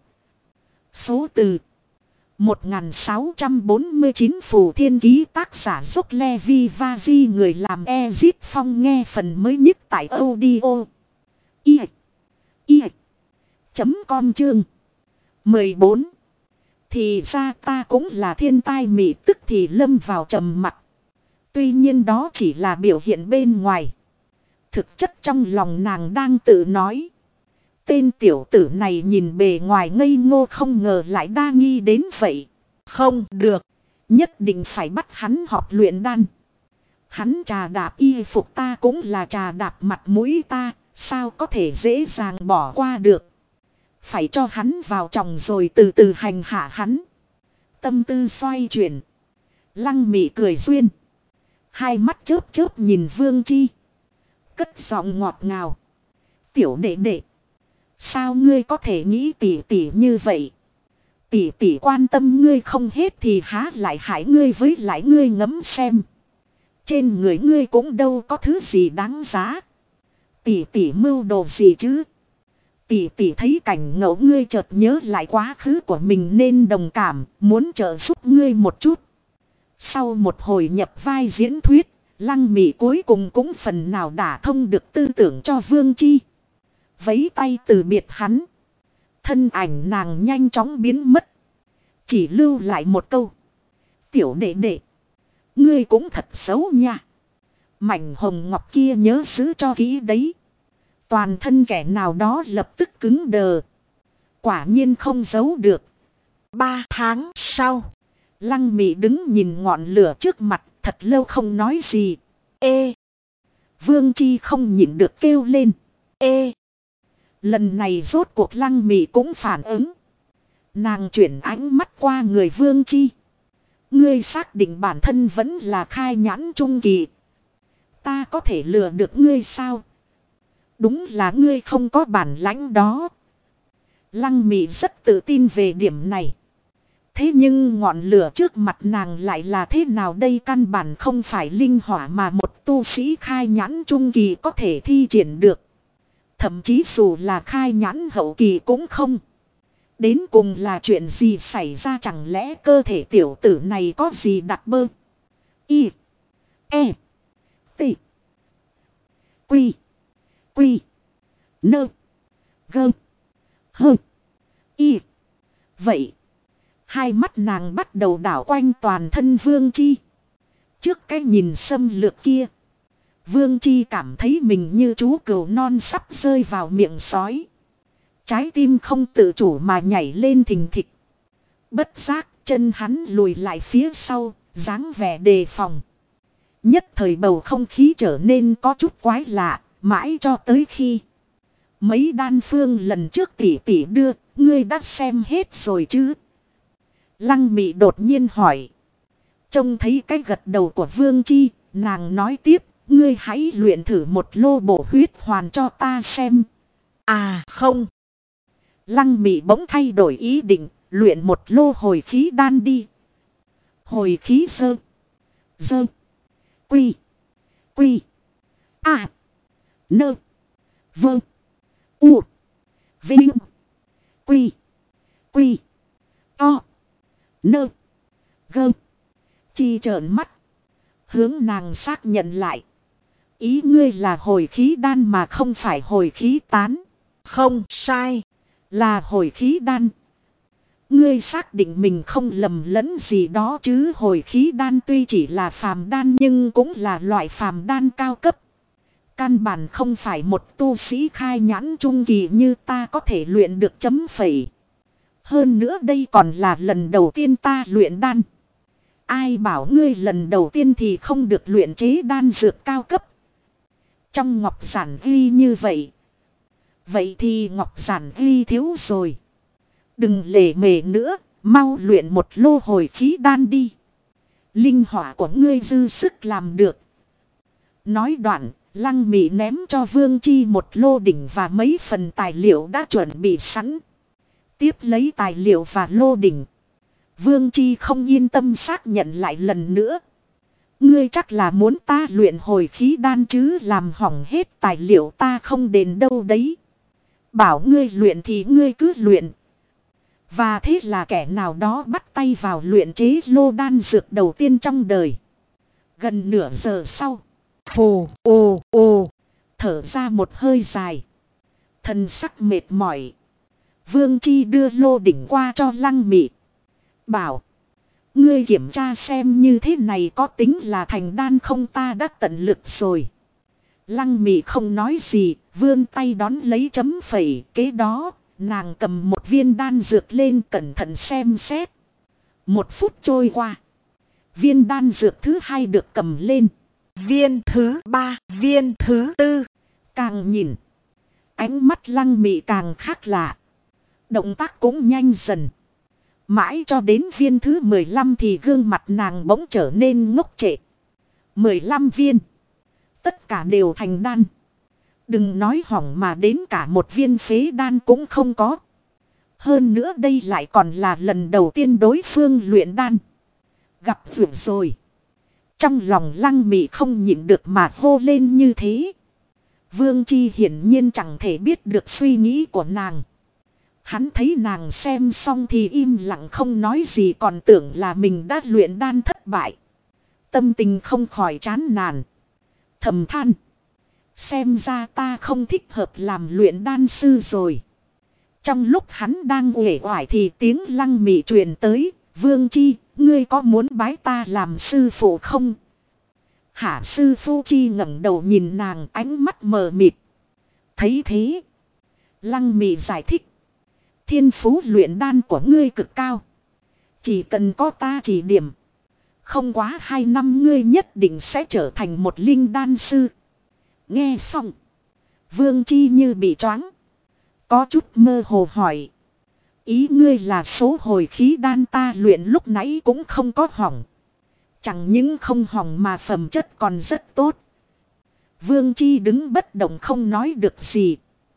Số từ một nghìn sáu trăm bốn mươi chín Phù Thiên Ký, tác giả Dốc Levi Vaji, người làm Ezit Phong, nghe phần mới nhất tại audio. Y Y. Chấm com chương. mười bốn. Thì ra ta cũng là thiên tai mị tức thì lâm vào trầm mặc. Tuy nhiên đó chỉ là biểu hiện bên ngoài. Thực chất trong lòng nàng đang tự nói. Tên tiểu tử này nhìn bề ngoài ngây ngô không ngờ lại đa nghi đến vậy. Không được. Nhất định phải bắt hắn học luyện đan. Hắn trà đạp y phục ta cũng là trà đạp mặt mũi ta. Sao có thể dễ dàng bỏ qua được. Phải cho hắn vào chồng rồi từ từ hành hạ hắn. Tâm tư xoay chuyển. Lăng Mị cười duyên. Hai mắt chớp chớp nhìn Vương Chi. Cất giọng ngọt ngào. Tiểu đệ đệ. Sao ngươi có thể nghĩ tỉ tỉ như vậy? Tỉ tỉ quan tâm ngươi không hết thì há lại hại ngươi, với lại ngươi ngẫm xem. Trên người ngươi cũng đâu có thứ gì đáng giá. Tỉ tỉ mưu đồ gì chứ? Tỷ tỷ thấy cảnh ngẫu ngươi chợt nhớ lại quá khứ của mình nên đồng cảm, muốn trợ giúp ngươi một chút. Sau một hồi nhập vai diễn thuyết, Lăng Mị cuối cùng cũng phần nào đả thông được tư tưởng cho Vương Chi. Vẫy tay từ biệt hắn. Thân ảnh nàng nhanh chóng biến mất. Chỉ lưu lại một câu. Tiểu đệ đệ. Ngươi cũng thật xấu nha. Mảnh hồng ngọc kia nhớ giữ cho kỹ đấy. Toàn thân kẻ nào đó lập tức cứng đờ. Quả nhiên không giấu được. Ba tháng sau. Lăng Mị đứng nhìn ngọn lửa trước mặt thật lâu không nói gì. Ê. Vương Chi không nhịn được kêu lên. Ê. Lần này rốt cuộc Lăng Mị cũng phản ứng. Nàng chuyển ánh mắt qua người Vương Chi. Ngươi xác định bản thân vẫn là khai nhãn trung kỳ. Ta có thể lừa được ngươi sao? Đúng là ngươi không có bản lãnh đó. Lăng Mị rất tự tin về điểm này. Thế nhưng ngọn lửa trước mặt nàng lại là thế nào đây, căn bản không phải linh hỏa mà một tu sĩ khai nhãn trung kỳ có thể thi triển được. Thậm chí dù là khai nhãn hậu kỳ cũng không. Đến cùng là chuyện gì xảy ra, chẳng lẽ cơ thể tiểu tử này có gì đặc bơ? Y. E. T. Quy. Quy. Nơ. Gơ. Hơ. Y. Vậy. Hai mắt nàng bắt đầu đảo quanh toàn thân Vương Chi. Trước cái nhìn xâm lược kia. Vương Chi cảm thấy mình như chú cừu non sắp rơi vào miệng sói. Trái tim không tự chủ mà nhảy lên thình thịch. Bất giác chân hắn lùi lại phía sau, dáng vẻ đề phòng. Nhất thời bầu không khí trở nên có chút quái lạ, mãi cho tới khi mấy đan phương lần trước tỷ tỷ đưa, ngươi đã xem hết rồi chứ? Lăng Mị đột nhiên hỏi. Trông thấy cái gật đầu của Vương Chi, nàng nói tiếp, ngươi hãy luyện thử một lô bổ huyết hoàn cho ta xem. À không. Lăng Mị bỗng thay đổi ý định, luyện một lô hồi khí đan đi. Hồi khí sơ. Dơ. Quy. Quy. À. Nơ. Vơ. U. Vinh. Quy. Quy. To. Nơ. Gơ. Chi trợn mắt. Hướng nàng xác nhận lại. Ý ngươi là hồi khí đan mà không phải hồi khí tán. Không sai. Là hồi khí đan. Ngươi xác định mình không lầm lẫn gì đó chứ? Hồi khí đan tuy chỉ là phàm đan nhưng cũng là loại phàm đan cao cấp. Căn bản không phải một tu sĩ khai nhãn trung kỳ như ta có thể luyện được chấm phẩy. Hơn nữa đây còn là lần đầu tiên ta luyện đan. Ai bảo ngươi lần đầu tiên thì không được luyện chế đan dược cao cấp. Trong ngọc giản ghi như vậy. Vậy thì ngọc giản ghi thiếu rồi. Đừng lề mề nữa, mau luyện một lô hồi khí đan đi. Linh hỏa của ngươi dư sức làm được. Nói đoạn, Lăng Mị ném cho Vương Chi một lô đỉnh và mấy phần tài liệu đã chuẩn bị sẵn. Tiếp lấy tài liệu và lô đỉnh. Vương Chi không yên tâm xác nhận lại lần nữa. Ngươi chắc là muốn ta luyện hồi khí đan chứ, làm hỏng hết tài liệu ta không đền đâu đấy. Bảo ngươi luyện thì ngươi cứ luyện. Và thế là kẻ nào đó bắt tay vào luyện chế lô đan dược đầu tiên trong đời. Gần nửa giờ sau. Phù, ồ, ồ. Thở ra một hơi dài. Thần sắc mệt mỏi. Vương Chi đưa lô đỉnh qua cho Lăng Mị. Bảo. Ngươi kiểm tra xem như thế này có tính là thành đan không, ta đã tận lực rồi. Lăng Mị không nói gì, vươn tay đón lấy chấm phẩy, kế đó, nàng cầm một viên đan dược lên cẩn thận xem xét. Một phút trôi qua. Viên đan dược thứ hai được cầm lên. Viên thứ ba, viên thứ tư. Càng nhìn. Ánh mắt Lăng Mị càng khác lạ. Động tác cũng nhanh dần. Mãi cho đến viên thứ mười lăm thì gương mặt nàng bỗng trở nên ngốc trệ. mười lăm viên. Tất cả đều thành đan. Đừng nói hỏng mà đến cả một viên phế đan cũng không có. Hơn nữa đây lại còn là lần đầu tiên đối phương luyện đan. Gặp vượt rồi. Trong lòng Lăng Mị không nhịn được mà hô lên như thế. Vương Chi hiển nhiên chẳng thể biết được suy nghĩ của nàng. Hắn thấy nàng xem xong thì im lặng không nói gì, còn tưởng là mình đã luyện đan thất bại. Tâm tình không khỏi chán nản. Thầm than. Xem ra ta không thích hợp làm luyện đan sư rồi. Trong lúc hắn đang uể oải thì tiếng Lăng Mị truyền tới. Vương Chi, ngươi có muốn bái ta làm sư phụ không? Hả? Sư phụ Chi ngẩng đầu nhìn nàng, ánh mắt mờ mịt. Thấy thế, Lăng Mị giải thích. Thiên phú luyện đan của ngươi cực cao. Chỉ cần có ta chỉ điểm. Không quá hai năm ngươi nhất định sẽ trở thành một linh đan sư. Nghe xong. Vương Chi như bị choáng. Có chút mơ hồ hỏi. Ý ngươi là số hồi khí đan ta luyện lúc nãy cũng không có hỏng. Chẳng những không hỏng mà phẩm chất còn rất tốt. Vương Chi đứng bất động không nói được gì.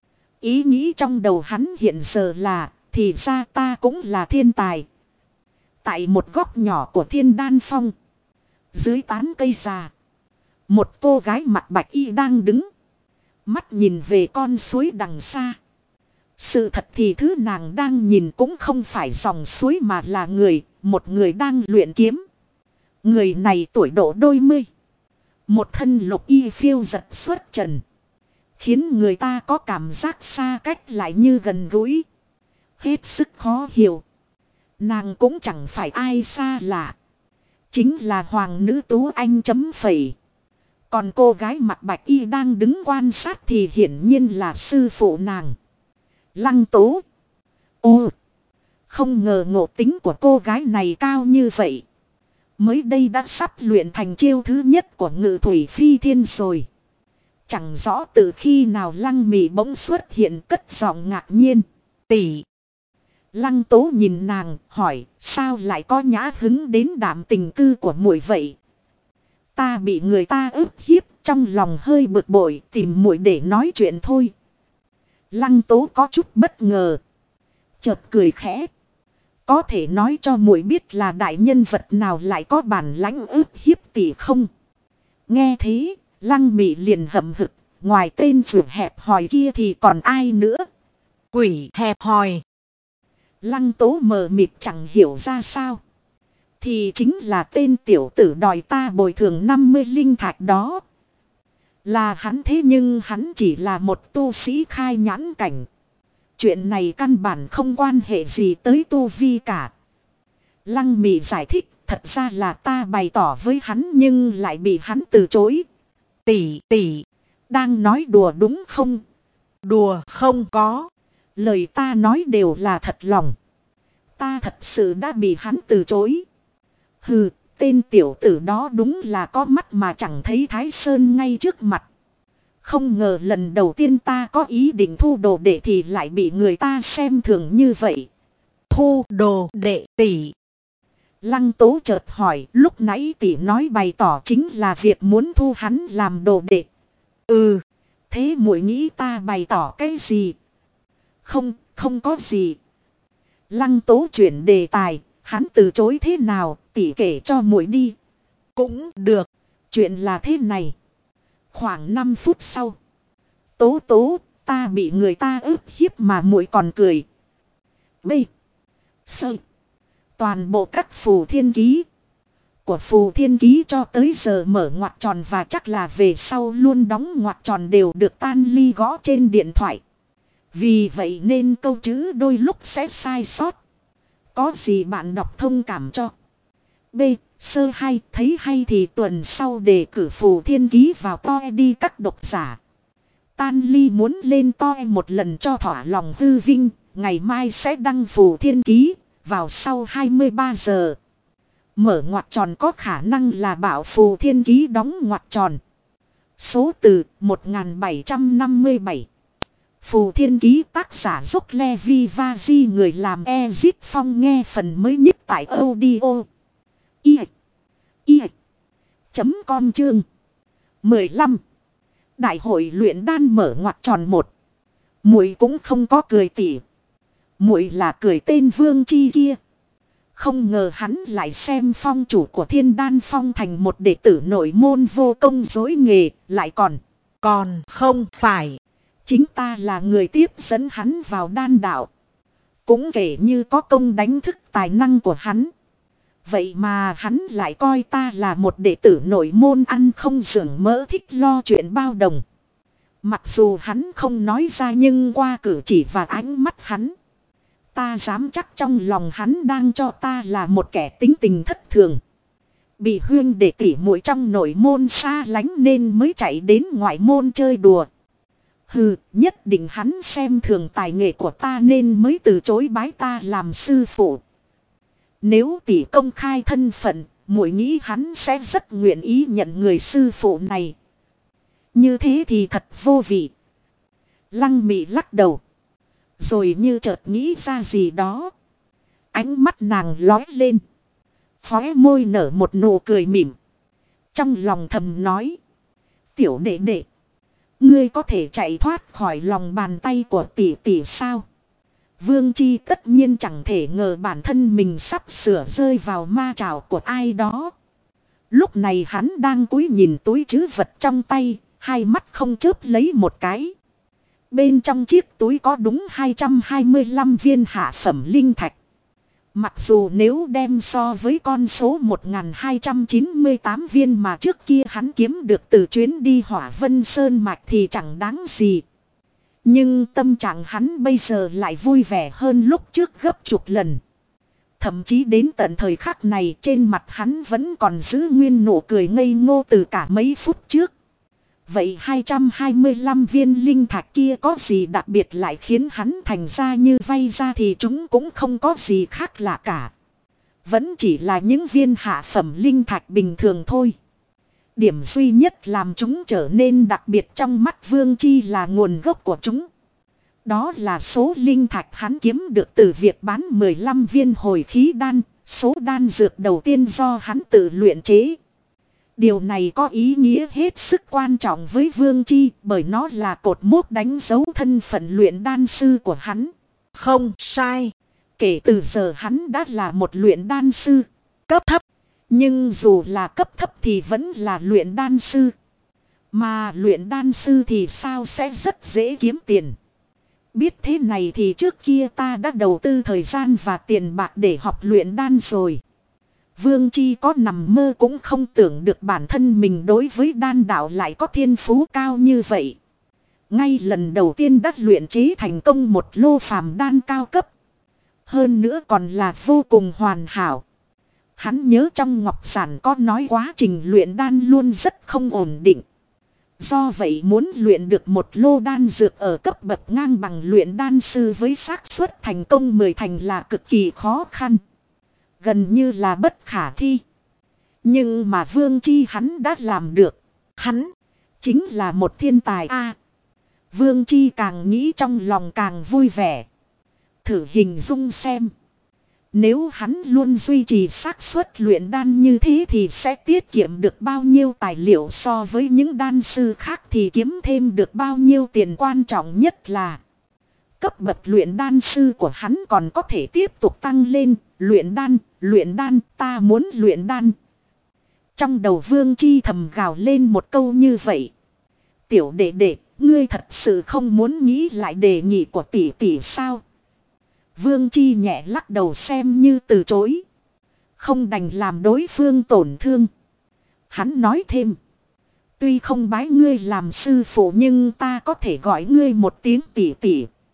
Ý nghĩ trong đầu hắn hiện giờ là, thì ra ta cũng là thiên tài. Tại một góc nhỏ của Thiên Đan Phong, dưới tán cây già, một cô gái mặt bạch y đang đứng, mắt nhìn về con suối đằng xa. Sự thật thì thứ nàng đang nhìn cũng không phải dòng suối mà là người, một người đang luyện kiếm. Người này tuổi độ đôi mươi, một thân lục y phiêu giật xuất trần, khiến người ta có cảm giác xa cách lại như gần gũi. Hết sức khó hiểu. Nàng cũng chẳng phải ai xa lạ. Chính là hoàng nữ Tú Anh chấm phẩy. Còn cô gái mặt bạch y đang đứng quan sát thì hiển nhiên là sư phụ nàng. Lăng Tố. Ô! Không ngờ ngộ tính của cô gái này cao như vậy. Mới đây đã sắp luyện thành chiêu thứ nhất của Ngự Thủy Phi Thiên rồi. Chẳng rõ từ khi nào Lăng Mị bỗng xuất hiện cất giọng ngạc nhiên. Tỷ. Lăng Tố nhìn nàng hỏi sao lại có nhã hứng đến đạm tình cư của muội vậy. Ta bị người ta ức hiếp, trong lòng hơi bực bội, tìm muội để nói chuyện thôi. Lăng Tố có chút bất ngờ, chợt cười khẽ. Có thể nói cho muội biết là đại nhân vật nào lại có bản lãnh ức hiếp tỷ không? Nghe thế, Lăng Mị liền hậm hực, ngoài tên phượng hẹp hòi kia thì còn ai nữa? Quỷ hẹp hòi. Lăng Tố mờ mịt chẳng hiểu ra sao. Thì chính là tên tiểu tử đòi ta bồi thường năm mươi linh thạch đó. Là hắn, thế nhưng hắn chỉ là một tu sĩ khai nhãn cảnh. Chuyện này căn bản không quan hệ gì tới tu vi cả. Lăng Mị giải thích, thật ra là ta bày tỏ với hắn nhưng lại bị hắn từ chối. Tỷ tỷ, đang nói đùa đúng không? Đùa không có. Lời ta nói đều là thật lòng. Ta thật sự đã bị hắn từ chối. Hừ, tên tiểu tử đó đúng là có mắt mà chẳng thấy Thái Sơn ngay trước mặt. Không ngờ lần đầu tiên ta có ý định thu đồ đệ thì lại bị người ta xem thường như vậy. Thu đồ đệ tỷ. Lăng Tố chợt hỏi, lúc nãy tỷ nói bày tỏ chính là việc muốn thu hắn làm đồ đệ. Ừ, thế muội nghĩ ta bày tỏ cái gì? Không, không có gì. Lăng Tố chuyển đề tài, hắn từ chối thế nào, tỷ kể cho muội đi. Cũng được. Chuyện là thế này. Khoảng năm phút sau. Tố Tố, ta bị người ta ức hiếp mà muội còn cười. B. Sơ. Toàn bộ các phù thiên ký của phù thiên ký cho tới giờ mở ngoặc tròn và chắc là về sau luôn đóng ngoặc tròn đều được tan ly gõ trên điện thoại. Vì vậy nên câu chữ đôi lúc sẽ sai sót. Có gì bạn đọc thông cảm cho. B. Sơ hai thấy hay thì tuần sau đề cử Phù Thiên Ký vào toe đi các độc giả. Tan Ly muốn lên toe một lần cho thỏa lòng hư vinh. Ngày mai sẽ đăng Phù Thiên Ký vào sau hai mươi ba giờ. Mở ngoặc tròn có khả năng là bảo Phù Thiên Ký đóng ngoặc tròn. Số từ một nghìn bảy trăm năm mươi bảy. Phù Thiên Ký tác giả Dốc Levi Vaji người làm Ezit Phong nghe phần mới nhất tại audio. Y. Y. Chấm com chương. mười lăm. Đại hội luyện đan mở ngoặc tròn một. Muội cũng không có cười tỉ. Muội là cười tên Vương Chi kia. Không ngờ hắn lại xem phong chủ của Thiên Đan Phong thành một đệ tử nội môn vô công dối nghề, lại còn. Còn không phải. Chính ta là người tiếp dẫn hắn vào đan đạo. Cũng kể như có công đánh thức tài năng của hắn. Vậy mà hắn lại coi ta là một đệ tử nội môn ăn không dưỡng mỡ thích lo chuyện bao đồng. Mặc dù hắn không nói ra nhưng qua cử chỉ và ánh mắt hắn. Ta dám chắc trong lòng hắn đang cho ta là một kẻ tính tình thất thường. Bị huyên đệ tỉ muội trong nội môn xa lánh nên mới chạy đến ngoại môn chơi đùa. Hừ, nhất định hắn xem thường tài nghệ của ta nên mới từ chối bái ta làm sư phụ. Nếu tỷ công khai thân phận, muội nghĩ hắn sẽ rất nguyện ý nhận người sư phụ này. Như thế thì thật vô vị. Lăng Mị lắc đầu. Rồi như chợt nghĩ ra gì đó. Ánh mắt nàng lóe lên. Khóe môi nở một nụ cười mỉm. Trong lòng thầm nói. Tiểu đệ đệ. Ngươi có thể chạy thoát khỏi lòng bàn tay của tỷ tỷ sao? Vương Chi tất nhiên chẳng thể ngờ bản thân mình sắp sửa rơi vào ma trảo của ai đó. Lúc này hắn đang cúi nhìn túi trữ vật trong tay, hai mắt không chớp lấy một cái. Bên trong chiếc túi có đúng hai trăm hai mươi lăm viên hạ phẩm linh thạch. Mặc dù nếu đem so với con số một nghìn hai trăm chín mươi tám viên mà trước kia hắn kiếm được từ chuyến đi Hỏa Vân Sơn Mạch thì chẳng đáng gì. Nhưng tâm trạng hắn bây giờ lại vui vẻ hơn lúc trước gấp chục lần. Thậm chí đến tận thời khắc này trên mặt hắn vẫn còn giữ nguyên nụ cười ngây ngô từ cả mấy phút trước. Vậy hai trăm hai mươi lăm viên linh thạch kia có gì đặc biệt lại khiến hắn thành ra như vay ra thì chúng cũng không có gì khác lạ cả. Vẫn chỉ là những viên hạ phẩm linh thạch bình thường thôi. Điểm duy nhất làm chúng trở nên đặc biệt trong mắt Vương Chi là nguồn gốc của chúng. Đó là số linh thạch hắn kiếm được từ việc bán mười lăm viên hồi khí đan, số đan dược đầu tiên do hắn tự luyện chế. Điều này có ý nghĩa hết sức quan trọng với Vương Chi bởi nó là cột mốc đánh dấu thân phận luyện đan sư của hắn. Không sai. Kể từ giờ hắn đã là một luyện đan sư cấp thấp. Nhưng dù là cấp thấp thì vẫn là luyện đan sư. Mà luyện đan sư thì sao sẽ rất dễ kiếm tiền. Biết thế này thì trước kia ta đã đầu tư thời gian và tiền bạc để học luyện đan rồi. Vương Chi có nằm mơ cũng không tưởng được bản thân mình đối với đan đạo lại có thiên phú cao như vậy. Ngay lần đầu tiên đã luyện chế thành công một lô phàm đan cao cấp. Hơn nữa còn là vô cùng hoàn hảo. Hắn nhớ trong ngọc giản có nói quá trình luyện đan luôn rất không ổn định. Do vậy muốn luyện được một lô đan dược ở cấp bậc ngang bằng luyện đan sư với xác suất thành công mười thành là cực kỳ khó khăn. Gần như là bất khả thi. Nhưng mà Vương Chi hắn đã làm được. Hắn chính là một thiên tài a. Vương Chi càng nghĩ trong lòng càng vui vẻ. Thử hình dung xem. Nếu hắn luôn duy trì xác suất luyện đan như thế thì sẽ tiết kiệm được bao nhiêu tài liệu so với những đan sư khác thì kiếm thêm được bao nhiêu tiền, quan trọng nhất là cấp bậc luyện đan sư của hắn còn có thể tiếp tục tăng lên. Luyện đan, luyện đan, ta muốn luyện đan. Trong đầu Vương Chi thầm gào lên một câu như vậy. Tiểu đệ đệ, ngươi thật sự không muốn nghĩ lại đề nghị của tỷ tỷ sao? Vương Chi nhẹ lắc đầu xem như từ chối. Không đành làm đối phương tổn thương. Hắn nói thêm. Tuy không bái ngươi làm sư phụ nhưng ta có thể gọi ngươi một tiếng tỷ tỷ.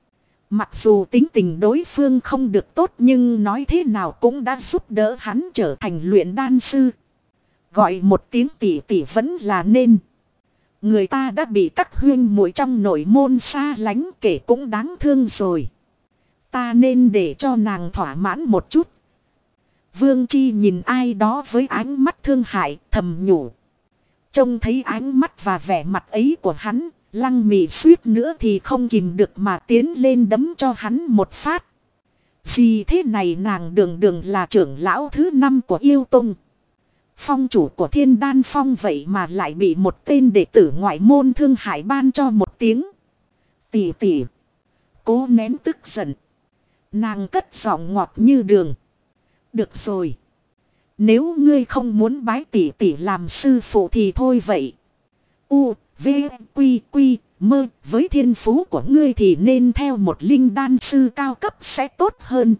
Mặc dù tính tình đối phương không được tốt nhưng nói thế nào cũng đã giúp đỡ hắn trở thành luyện đan sư. Gọi một tiếng tỷ tỷ vẫn là nên. Người ta đã bị các huyên muội trong nội môn xa lánh kể cũng đáng thương rồi. Ta nên để cho nàng thỏa mãn một chút. Vương Chi nhìn ai đó với ánh mắt thương hại thầm nhủ. Trông thấy ánh mắt và vẻ mặt ấy của hắn, Lăng Mị suýt nữa thì không kìm được mà tiến lên đấm cho hắn một phát. Gì thế này, nàng đường đường là trưởng lão thứ năm của yêu tông. Phong chủ của Thiên Đan Phong vậy mà lại bị một tên đệ tử ngoại môn thương hại ban cho một tiếng. Tỷ tỷ. Cố nén tức giận. Nàng cất giọng ngọt như đường. Được rồi. Nếu ngươi không muốn bái tỷ tỷ làm sư phụ thì thôi vậy. U, V, Quy, Quy, Mơ, với thiên phú của ngươi thì nên theo một linh đan sư cao cấp sẽ tốt hơn.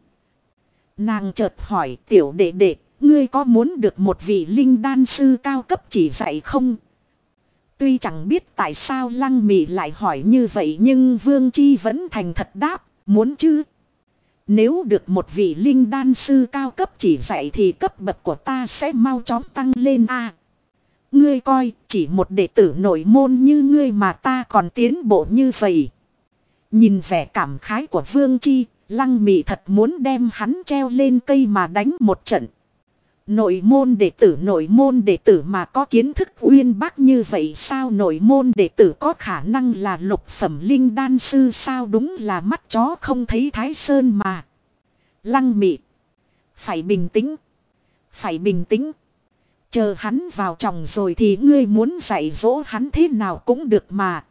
Nàng chợt hỏi tiểu đệ đệ, ngươi có muốn được một vị linh đan sư cao cấp chỉ dạy không? Tuy chẳng biết tại sao Lăng Mị lại hỏi như vậy nhưng Vương Chi vẫn thành thật đáp, muốn chứ. Nếu được một vị linh đan sư cao cấp chỉ dạy thì cấp bậc của ta sẽ mau chóng tăng lên a. À, ngươi coi, chỉ một đệ tử nội môn như ngươi mà ta còn tiến bộ như vậy. Nhìn vẻ cảm khái của Vương Chi, Lăng Mị thật muốn đem hắn treo lên cây mà đánh một trận. Nội môn đệ tử nội môn đệ tử mà có kiến thức uyên bác như vậy sao? Nội môn đệ tử có khả năng là lục phẩm linh đan sư sao? Đúng là mắt chó không thấy thái sơn mà. Lăng Mị, phải bình tĩnh. Phải bình tĩnh. Chờ hắn vào chồng rồi thì ngươi muốn dạy dỗ hắn thế nào cũng được mà.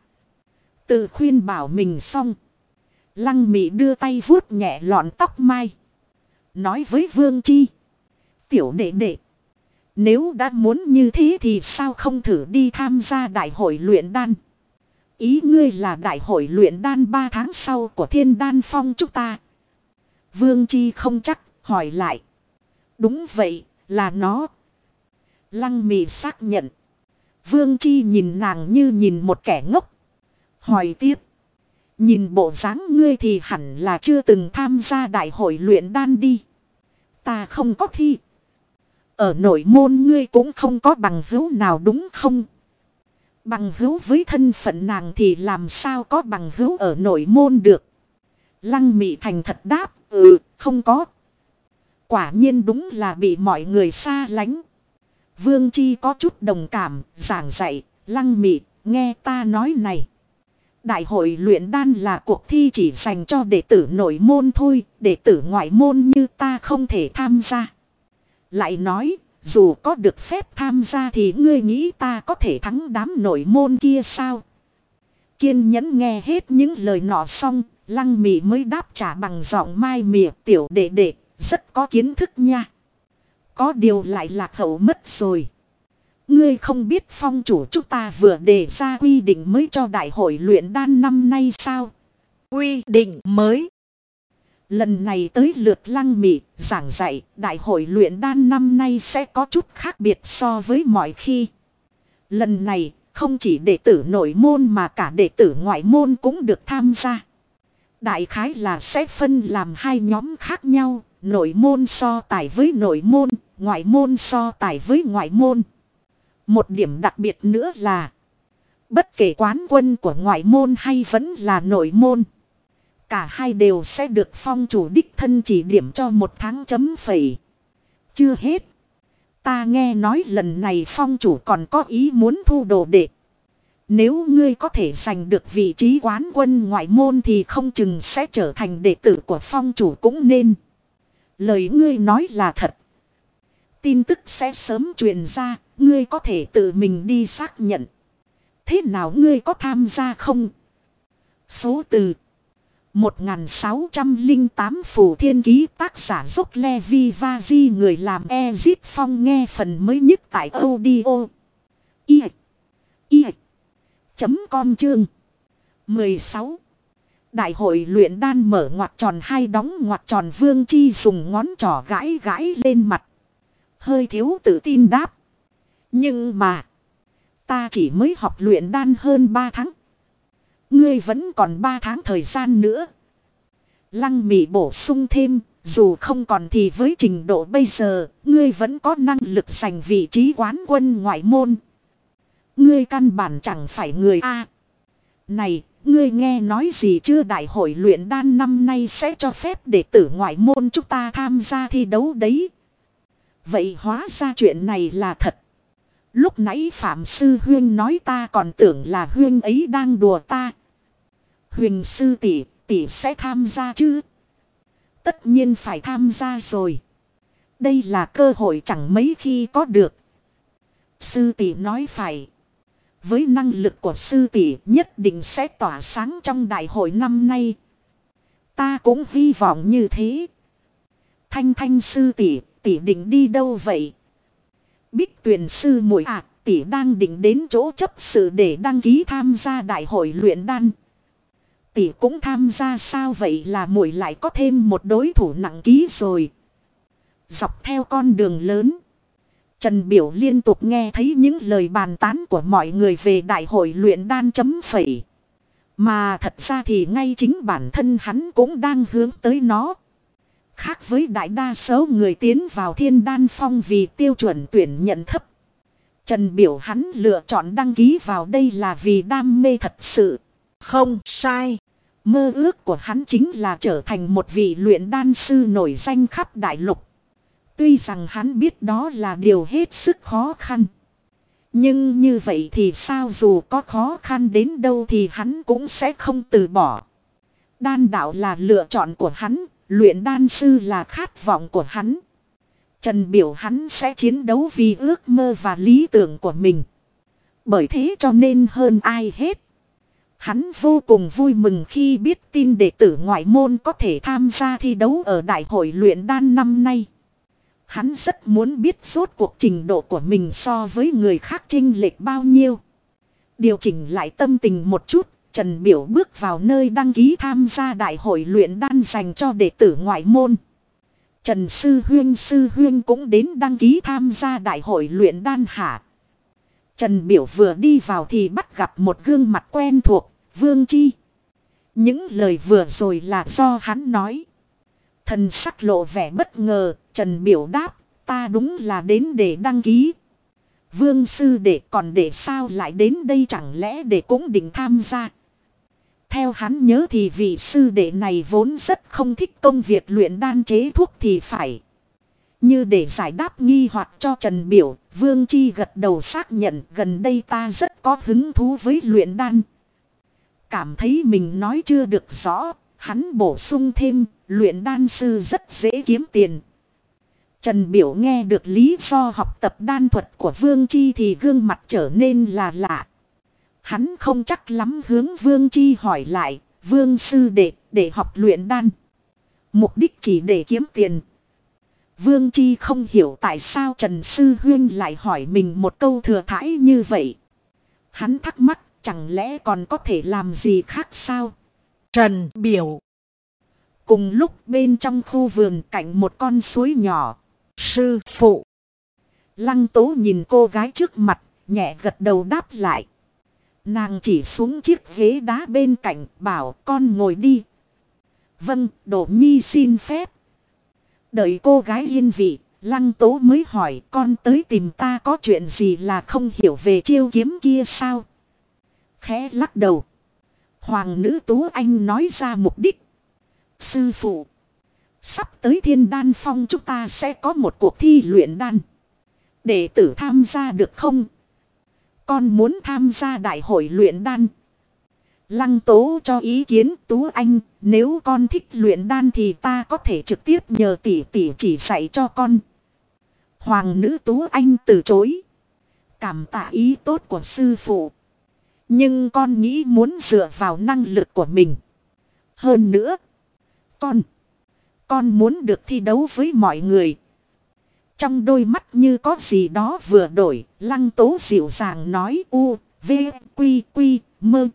Tự khuyên bảo mình xong. Lăng Mị đưa tay vuốt nhẹ lọn tóc mai. Nói với Vương Chi. Tiểu đệ đệ. Nếu đã muốn như thế thì sao không thử đi tham gia đại hội luyện đan. Ý ngươi là đại hội luyện đan ba tháng sau của Thiên Đan Phong chúng ta. Vương Chi không chắc, hỏi lại. Đúng vậy, là nó. Lăng Mị xác nhận. Vương Chi nhìn nàng như nhìn một kẻ ngốc. Hỏi tiếp. Nhìn bộ dáng ngươi thì hẳn là chưa từng tham gia đại hội luyện đan đi. Ta không có thi. Ở nội môn ngươi cũng không có bằng hữu nào đúng không? Bằng hữu với thân phận nàng thì làm sao có bằng hữu ở nội môn được? Lăng Mị thành thật đáp, ừ, không có. Quả nhiên đúng là bị mọi người xa lánh. Vương Chi có chút đồng cảm, giảng dạy, Lăng Mị, nghe ta nói này. Đại hội luyện đan là cuộc thi chỉ dành cho đệ tử nội môn thôi, đệ tử ngoại môn như ta không thể tham gia. Lại nói, dù có được phép tham gia thì ngươi nghĩ ta có thể thắng đám nội môn kia sao? Kiên nhẫn nghe hết những lời nọ xong, Lăng Mị mới đáp trả bằng giọng mai mỉa, tiểu đệ đệ, rất có kiến thức nha. Có điều lại lạc hậu mất rồi. Ngươi không biết phong chủ chúng ta vừa đề ra quy định mới cho đại hội luyện đan năm nay sao? Quy định mới. Lần này tới lượt Lăng Mị giảng dạy, đại hội luyện đan năm nay sẽ có chút khác biệt so với mọi khi. Lần này, không chỉ đệ tử nội môn mà cả đệ tử ngoại môn cũng được tham gia. Đại khái là sẽ phân làm hai nhóm khác nhau, nội môn so tài với nội môn, ngoại môn so tài với ngoại môn. Một điểm đặc biệt nữa là, bất kể quán quân của ngoại môn hay vẫn là nội môn, cả hai đều sẽ được phong chủ đích thân chỉ điểm cho một tháng chấm phẩy. Chưa hết. Ta nghe nói lần này phong chủ còn có ý muốn thu đồ đệ. Nếu ngươi có thể giành được vị trí quán quân ngoại môn thì không chừng sẽ trở thành đệ tử của phong chủ cũng nên. Lời ngươi nói là thật. Tin tức sẽ sớm truyền ra, ngươi có thể tự mình đi xác nhận. Thế nào ngươi có tham gia không? Số từ một nghìn sáu trăm lẻ tám Phù Thiên Ký, tác giả Dốc Levi Vaji, người làm Ezit Phong, nghe phần mới nhất tại audio i i chấm com chương mười sáu. Đại hội luyện đan mở ngoặc tròn hai đóng ngoặc tròn. Vương Chi dùng ngón trỏ gãi gãi lên mặt, hơi thiếu tự tin đáp. Nhưng mà, ta chỉ mới học luyện đan hơn ba tháng. Ngươi vẫn còn ba tháng thời gian nữa. Lăng Mị bổ sung thêm, dù không còn thì với trình độ bây giờ, ngươi vẫn có năng lực giành vị trí quán quân ngoại môn. Ngươi căn bản chẳng phải người A. Này, ngươi nghe nói gì chưa, đại hội luyện đan năm nay sẽ cho phép đệ tử ngoại môn chúng ta tham gia thi đấu đấy. Vậy hóa ra chuyện này là thật. Lúc nãy Phạm Sư Huyên nói ta còn tưởng là Huyên ấy đang đùa ta. Huyền sư tỷ, tỷ sẽ tham gia chứ? Tất nhiên phải tham gia rồi. Đây là cơ hội chẳng mấy khi có được. Sư tỷ nói phải. Với năng lực của sư tỷ nhất định sẽ tỏa sáng trong đại hội năm nay. Ta cũng hy vọng như thế. Thanh Thanh sư tỷ, tỷ định đi đâu vậy? Bích Tuyền sư muội à, tỷ đang định đến chỗ chấp sự để đăng ký tham gia đại hội luyện đan. Tỷ cũng tham gia sao, vậy là muội lại có thêm một đối thủ nặng ký rồi. Dọc theo con đường lớn, Trần Biểu liên tục nghe thấy những lời bàn tán của mọi người về đại hội luyện đan chấm phẩy. Mà thật ra thì ngay chính bản thân hắn cũng đang hướng tới nó. Khác với đại đa số người tiến vào Thiên Đan Phong vì tiêu chuẩn tuyển nhận thấp, Trần Biểu hắn lựa chọn đăng ký vào đây là vì đam mê thật sự. Không sai. Mơ ước của hắn chính là trở thành một vị luyện đan sư nổi danh khắp đại lục. Tuy rằng hắn biết đó là điều hết sức khó khăn. Nhưng như vậy thì sao, dù có khó khăn đến đâu thì hắn cũng sẽ không từ bỏ. Đan đạo là lựa chọn của hắn, luyện đan sư là khát vọng của hắn. Trần Biểu hắn sẽ chiến đấu vì ước mơ và lý tưởng của mình. Bởi thế cho nên hơn ai hết, hắn vô cùng vui mừng khi biết tin đệ tử ngoại môn có thể tham gia thi đấu ở đại hội luyện đan năm nay. Hắn rất muốn biết rốt cuộc trình độ của mình so với người khác chênh lệch bao nhiêu. Điều chỉnh lại tâm tình một chút, Trần Biểu bước vào nơi đăng ký tham gia đại hội luyện đan dành cho đệ tử ngoại môn. Trần Sư Huyên Sư Huyên cũng đến đăng ký tham gia đại hội luyện đan hả? Trần Biểu vừa đi vào thì bắt gặp một gương mặt quen thuộc, Vương Chi. Những lời vừa rồi là do hắn nói. Thần sắc lộ vẻ bất ngờ, Trần Biểu đáp, ta đúng là đến để đăng ký. Vương sư đệ, còn đệ sao lại đến đây, chẳng lẽ đệ cũng định tham gia? Theo hắn nhớ thì vị sư đệ này vốn rất không thích công việc luyện đan chế thuốc thì phải. Như để giải đáp nghi hoặc cho Trần Biểu, Vương Chi gật đầu xác nhận gần đây ta rất có hứng thú với luyện đan. Cảm thấy mình nói chưa được rõ, hắn bổ sung thêm, luyện đan sư rất dễ kiếm tiền. Trần Biểu nghe được lý do học tập đan thuật của Vương Chi thì gương mặt trở nên là lạ. Hắn không chắc lắm hướng Vương Chi hỏi lại, Vương sư đệ, để học luyện đan. Mục đích chỉ để kiếm tiền. Vương Chi không hiểu tại sao Trần Sư Huyên lại hỏi mình một câu thừa thãi như vậy. Hắn thắc mắc, chẳng lẽ còn có thể làm gì khác sao? Trần Biểu. Cùng lúc bên trong khu vườn cạnh một con suối nhỏ. Sư phụ. Lăng Tố nhìn cô gái trước mặt, nhẹ gật đầu đáp lại. Nàng chỉ xuống chiếc ghế đá bên cạnh, bảo con ngồi đi. Vâng, Đỗ Nhi xin phép. Đợi cô gái yên vị, Lăng Tố mới hỏi con tới tìm ta có chuyện gì là không hiểu về chiêu kiếm kia sao? Khẽ lắc đầu. Hoàng nữ Tú Anh nói ra mục đích. Sư phụ, sắp tới Thiên Đan Phong chúng ta sẽ có một cuộc thi luyện đan. Đệ tử tham gia được không? Con muốn tham gia đại hội luyện đan. Lăng Tố cho ý kiến, Tú Anh, nếu con thích luyện đan thì ta có thể trực tiếp nhờ tỷ tỷ chỉ dạy cho con. Hoàng nữ Tú Anh từ chối. Cảm tạ ý tốt của sư phụ. Nhưng con nghĩ muốn dựa vào năng lực của mình. Hơn nữa, Con. Con muốn được thi đấu với mọi người. Trong đôi mắt như có gì đó vừa đổi. Lăng Tố dịu dàng nói u, v, quy, quy, mơ.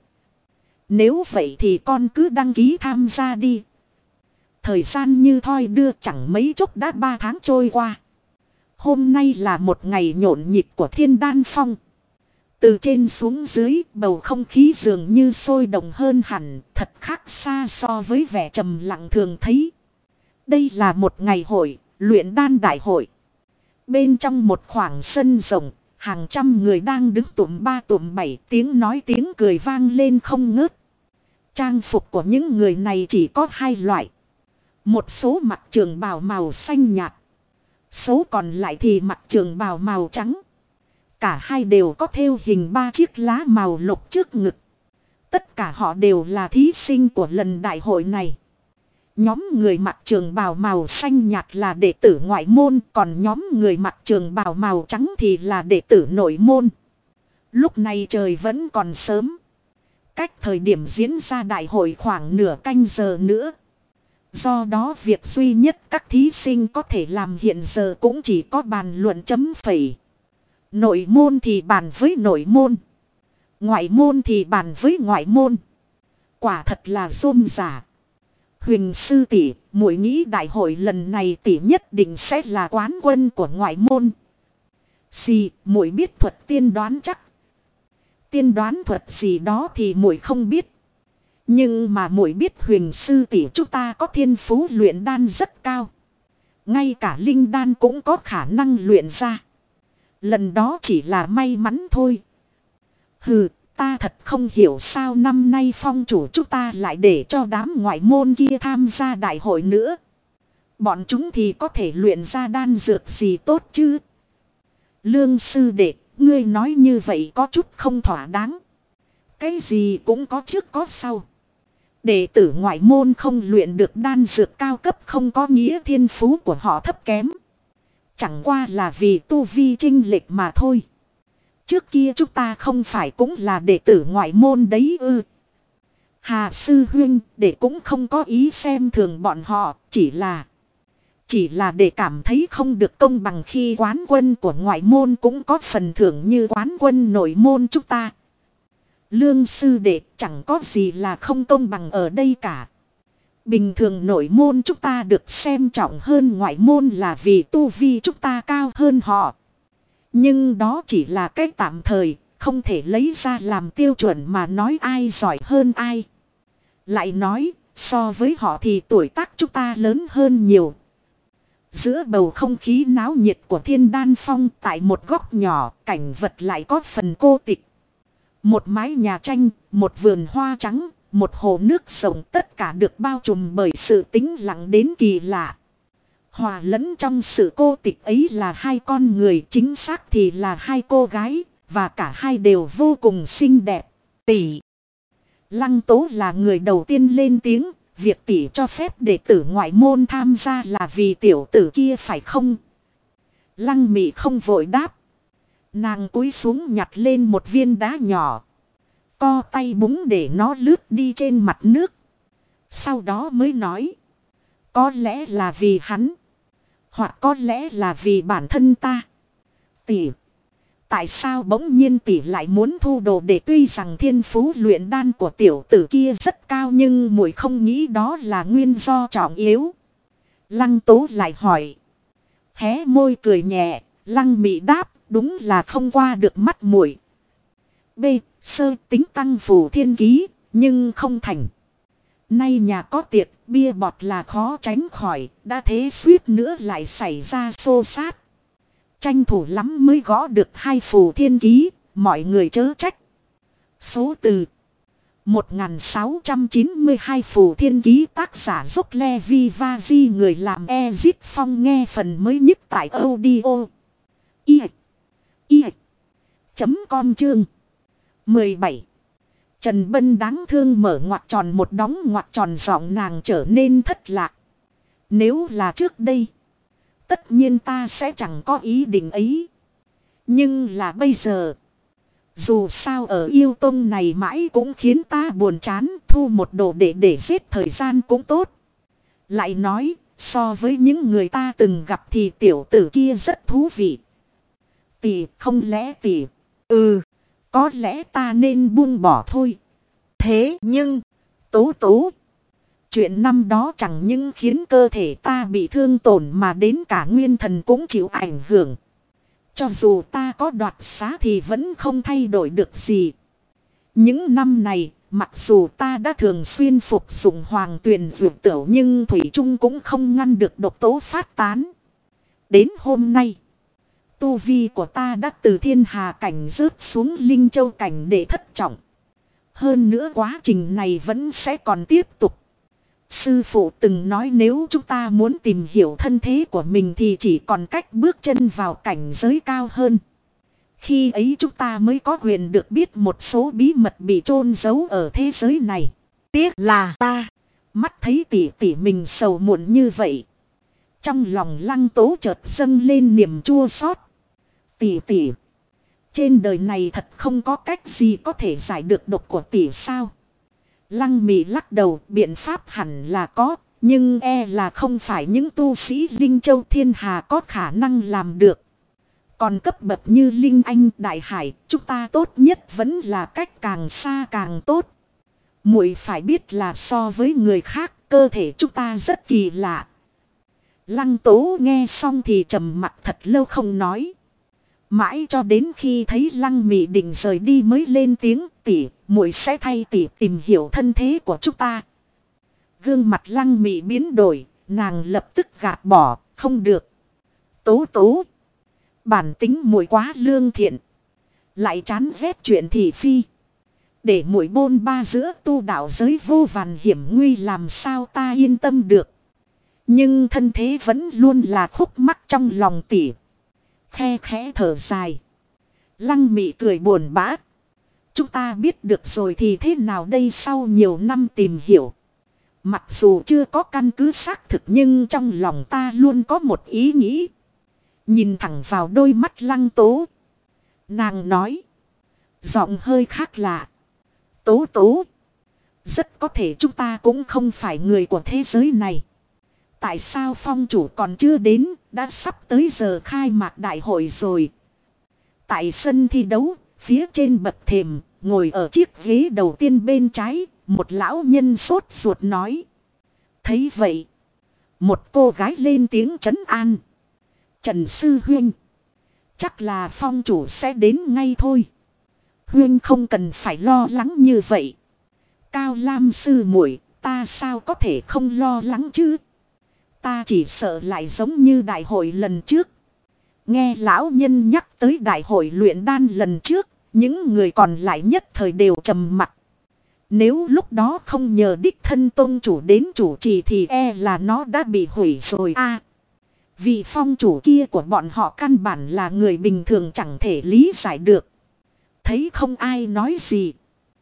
Nếu vậy thì con cứ đăng ký tham gia đi. Thời gian như thoi đưa chẳng mấy chốc đã ba tháng trôi qua. Hôm nay là một ngày nhộn nhịp của Thiên Đan Phong. Từ trên xuống dưới, bầu không khí dường như sôi động hơn hẳn, thật khác xa so với vẻ trầm lặng thường thấy. Đây là một ngày hội, luyện đan đại hội. Bên trong một khoảng sân rộng, hàng trăm người đang đứng tụm ba tụm bảy, tiếng nói tiếng cười vang lên không ngớt. Trang phục của những người này chỉ có hai loại. Một số mặc trường bào màu xanh nhạt. Số còn lại thì mặc trường bào màu trắng. Cả hai đều có thêu hình ba chiếc lá màu lục trước ngực. Tất cả họ đều là thí sinh của lần đại hội này. Nhóm người mặc trường bào màu xanh nhạt là đệ tử ngoại môn, còn nhóm người mặc trường bào màu trắng thì là đệ tử nội môn. Lúc này trời vẫn còn sớm. Cách thời điểm diễn ra đại hội khoảng nửa canh giờ nữa. Do đó việc duy nhất các thí sinh có thể làm hiện giờ cũng chỉ có bàn luận chấm phẩy. Nội môn thì bàn với nội môn. Ngoại môn thì bàn với ngoại môn. Quả thật là rôm rả. Huỳnh sư tỷ, muội nghĩ đại hội lần này tỷ nhất định sẽ là quán quân của ngoại môn. Xì, muội biết thuật tiên đoán chắc. Tiên đoán thuật gì đó thì muội không biết. Nhưng mà muội biết Huỳnh sư tỷ chúng ta có thiên phú luyện đan rất cao. Ngay cả linh đan cũng có khả năng luyện ra. Lần đó chỉ là may mắn thôi. Hừ, ta thật không hiểu sao năm nay phong chủ chúng ta lại để cho đám ngoại môn kia tham gia đại hội nữa. Bọn chúng thì có thể luyện ra đan dược gì tốt chứ? Lương sư đệ, ngươi nói như vậy có chút không thỏa đáng. Cái gì cũng có trước có sau. Đệ tử ngoại môn không luyện được đan dược cao cấp không có nghĩa thiên phú của họ thấp kém. Chẳng qua là vì tu vi chênh lệch mà thôi. Trước kia chúng ta không phải cũng là đệ tử ngoại môn đấy ư. Hà sư huynh để cũng không có ý xem thường bọn họ, chỉ là... Chỉ là để cảm thấy không được công bằng khi quán quân của ngoại môn cũng có phần thưởng như quán quân nội môn chúng ta. Lương sư đệ chẳng có gì là không công bằng ở đây cả. Bình thường nội môn chúng ta được xem trọng hơn ngoại môn là vì tu vi chúng ta cao hơn họ. Nhưng đó chỉ là cái tạm thời, không thể lấy ra làm tiêu chuẩn mà nói ai giỏi hơn ai. Lại nói, so với họ thì tuổi tác chúng ta lớn hơn nhiều. Giữa bầu không khí náo nhiệt của Thiên Đan Phong tại một góc nhỏ, cảnh vật lại có phần cô tịch. Một mái nhà tranh, một vườn hoa trắng, một hồ nước rộng tất cả được bao trùm bởi sự tĩnh lặng đến kỳ lạ. Hòa lẫn trong sự cô tịch ấy là hai con người, chính xác thì là hai cô gái, và cả hai đều vô cùng xinh đẹp. Tỷ. Lăng Tố là người đầu tiên lên tiếng, việc tỷ cho phép đệ tử ngoại môn tham gia là vì tiểu tử kia phải không? Lăng Mị không vội đáp. Nàng cúi xuống nhặt lên một viên đá nhỏ. Co tay búng để nó lướt đi trên mặt nước. Sau đó mới nói. Có lẽ là vì hắn. Hoặc có lẽ là vì bản thân ta. Tỷ. Tại sao bỗng nhiên tỷ lại muốn thu đồ để tuy rằng thiên phú luyện đan của tiểu tử kia rất cao nhưng muội không nghĩ đó là nguyên do trọng yếu. Lăng Tố lại hỏi. Hé môi cười nhẹ, Lăng Mị đáp, đúng là không qua được mắt muội. B. Sơ tính tăng phù thiên ký, nhưng không thành. Nay nhà có tiệc, bia bọt là khó tránh khỏi, đã thế suýt nữa lại xảy ra xô xát. Tranh thủ lắm mới gõ được hai phù thiên ký, mọi người chớ trách. Số từ một nghìn sáu trăm chín mươi hai phù thiên ký tác giả Dốc Le Vi Va Di người làm Ezit Phong nghe phần mới nhất tại audio. I. I. Chấm com chương. mười bảy. Trần Bân đáng thương mở ngoặc tròn một đóng ngoặc tròn giọng nàng trở nên thất lạc. Nếu là trước đây. Tất nhiên ta sẽ chẳng có ý định ấy. Nhưng là bây giờ. Dù sao ở yêu tông này mãi cũng khiến ta buồn chán. Thu một đồ để để giết thời gian cũng tốt. Lại nói so với những người ta từng gặp thì tiểu tử kia rất thú vị. Tỷ không lẽ tỷ. Ừ. Có lẽ ta nên buông bỏ thôi. Thế nhưng. Tố tố. Chuyện năm đó chẳng những khiến cơ thể ta bị thương tổn mà đến cả nguyên thần cũng chịu ảnh hưởng. Cho dù ta có đoạt xá thì vẫn không thay đổi được gì. Những năm này, mặc dù ta đã thường xuyên phục dụng hoàng tuyền dược tửu nhưng thủy chung cũng không ngăn được độc tố phát tán. Đến hôm nay, tu vi của ta đã từ thiên hà cảnh rớt xuống linh châu cảnh để thất trọng. Hơn nữa quá trình này vẫn sẽ còn tiếp tục. Sư phụ từng nói nếu chúng ta muốn tìm hiểu thân thế của mình thì chỉ còn cách bước chân vào cảnh giới cao hơn. Khi ấy chúng ta mới có quyền được biết một số bí mật bị chôn giấu ở thế giới này. Tiếc là ta. Mắt thấy tỷ tỷ mình sầu muộn như vậy. Trong lòng Lăng Tố chợt dâng lên niềm chua xót. Tỷ tỷ. Trên đời này thật không có cách gì có thể giải được độc của tỷ sao? Lăng Mị lắc đầu, biện pháp hẳn là có, nhưng e là không phải những tu sĩ Linh Châu Thiên Hà có khả năng làm được. Còn cấp bậc như Linh Anh Đại Hải, chúng ta tốt nhất vẫn là cách càng xa càng tốt. Muội phải biết là so với người khác, cơ thể chúng ta rất kỳ lạ. Lăng Tố nghe xong thì trầm mặc thật lâu không nói. Mãi cho đến khi thấy Lăng Mị định rời đi mới lên tiếng, tỷ, muội sẽ thay tỷ tìm hiểu thân thế của chúng ta. Gương mặt Lăng Mị biến đổi, nàng lập tức gạt bỏ, không được. Tố tố. Bản tính muội quá lương thiện, lại chán ghét chuyện thị phi. Để muội bôn ba giữa tu đạo giới vô vàn hiểm nguy làm sao ta yên tâm được. Nhưng thân thế vẫn luôn là khúc mắc trong lòng tỷ. Khe khẽ thở dài. Lăng Mị cười buồn bã. Chúng ta biết được rồi thì thế nào đây, sau nhiều năm tìm hiểu. Mặc dù chưa có căn cứ xác thực nhưng trong lòng ta luôn có một ý nghĩ. Nhìn thẳng vào đôi mắt Lăng Tố. Nàng nói. Giọng hơi khác lạ. Tố tố. Rất có thể chúng ta cũng không phải người của thế giới này. Tại sao phong chủ còn chưa đến, đã sắp tới giờ khai mạc đại hội rồi. Tại sân thi đấu, phía trên bậc thềm, ngồi ở chiếc ghế đầu tiên bên trái, một lão nhân sốt ruột nói. Thấy vậy, một cô gái lên tiếng trấn an. Trần sư huynh, chắc là phong chủ sẽ đến ngay thôi. Huynh không cần phải lo lắng như vậy. Cao Lam sư muội, ta sao có thể không lo lắng chứ? Ta chỉ sợ lại giống như đại hội lần trước. Nghe lão nhân nhắc tới đại hội luyện đan lần trước, những người còn lại nhất thời đều trầm mặc. Nếu lúc đó không nhờ đích thân tôn chủ đến chủ trì thì e là nó đã bị hủy rồi a. À, vị phong chủ kia của bọn họ căn bản là người bình thường chẳng thể lý giải được. Thấy không ai nói gì,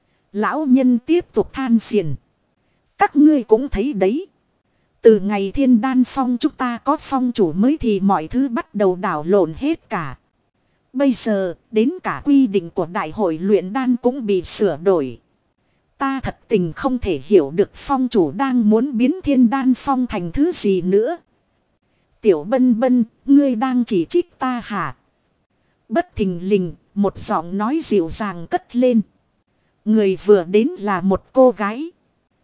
lão nhân tiếp tục than phiền. Các ngươi cũng thấy đấy. Từ ngày Thiên Đan Phong chúng ta có phong chủ mới thì mọi thứ bắt đầu đảo lộn hết cả. Bây giờ, đến cả quy định của đại hội luyện đan cũng bị sửa đổi. Ta thật tình không thể hiểu được phong chủ đang muốn biến Thiên Đan Phong thành thứ gì nữa. Tiểu Bân Bân, ngươi đang chỉ trích ta hả? Bất thình lình, một giọng nói dịu dàng cất lên. Người vừa đến là một cô gái.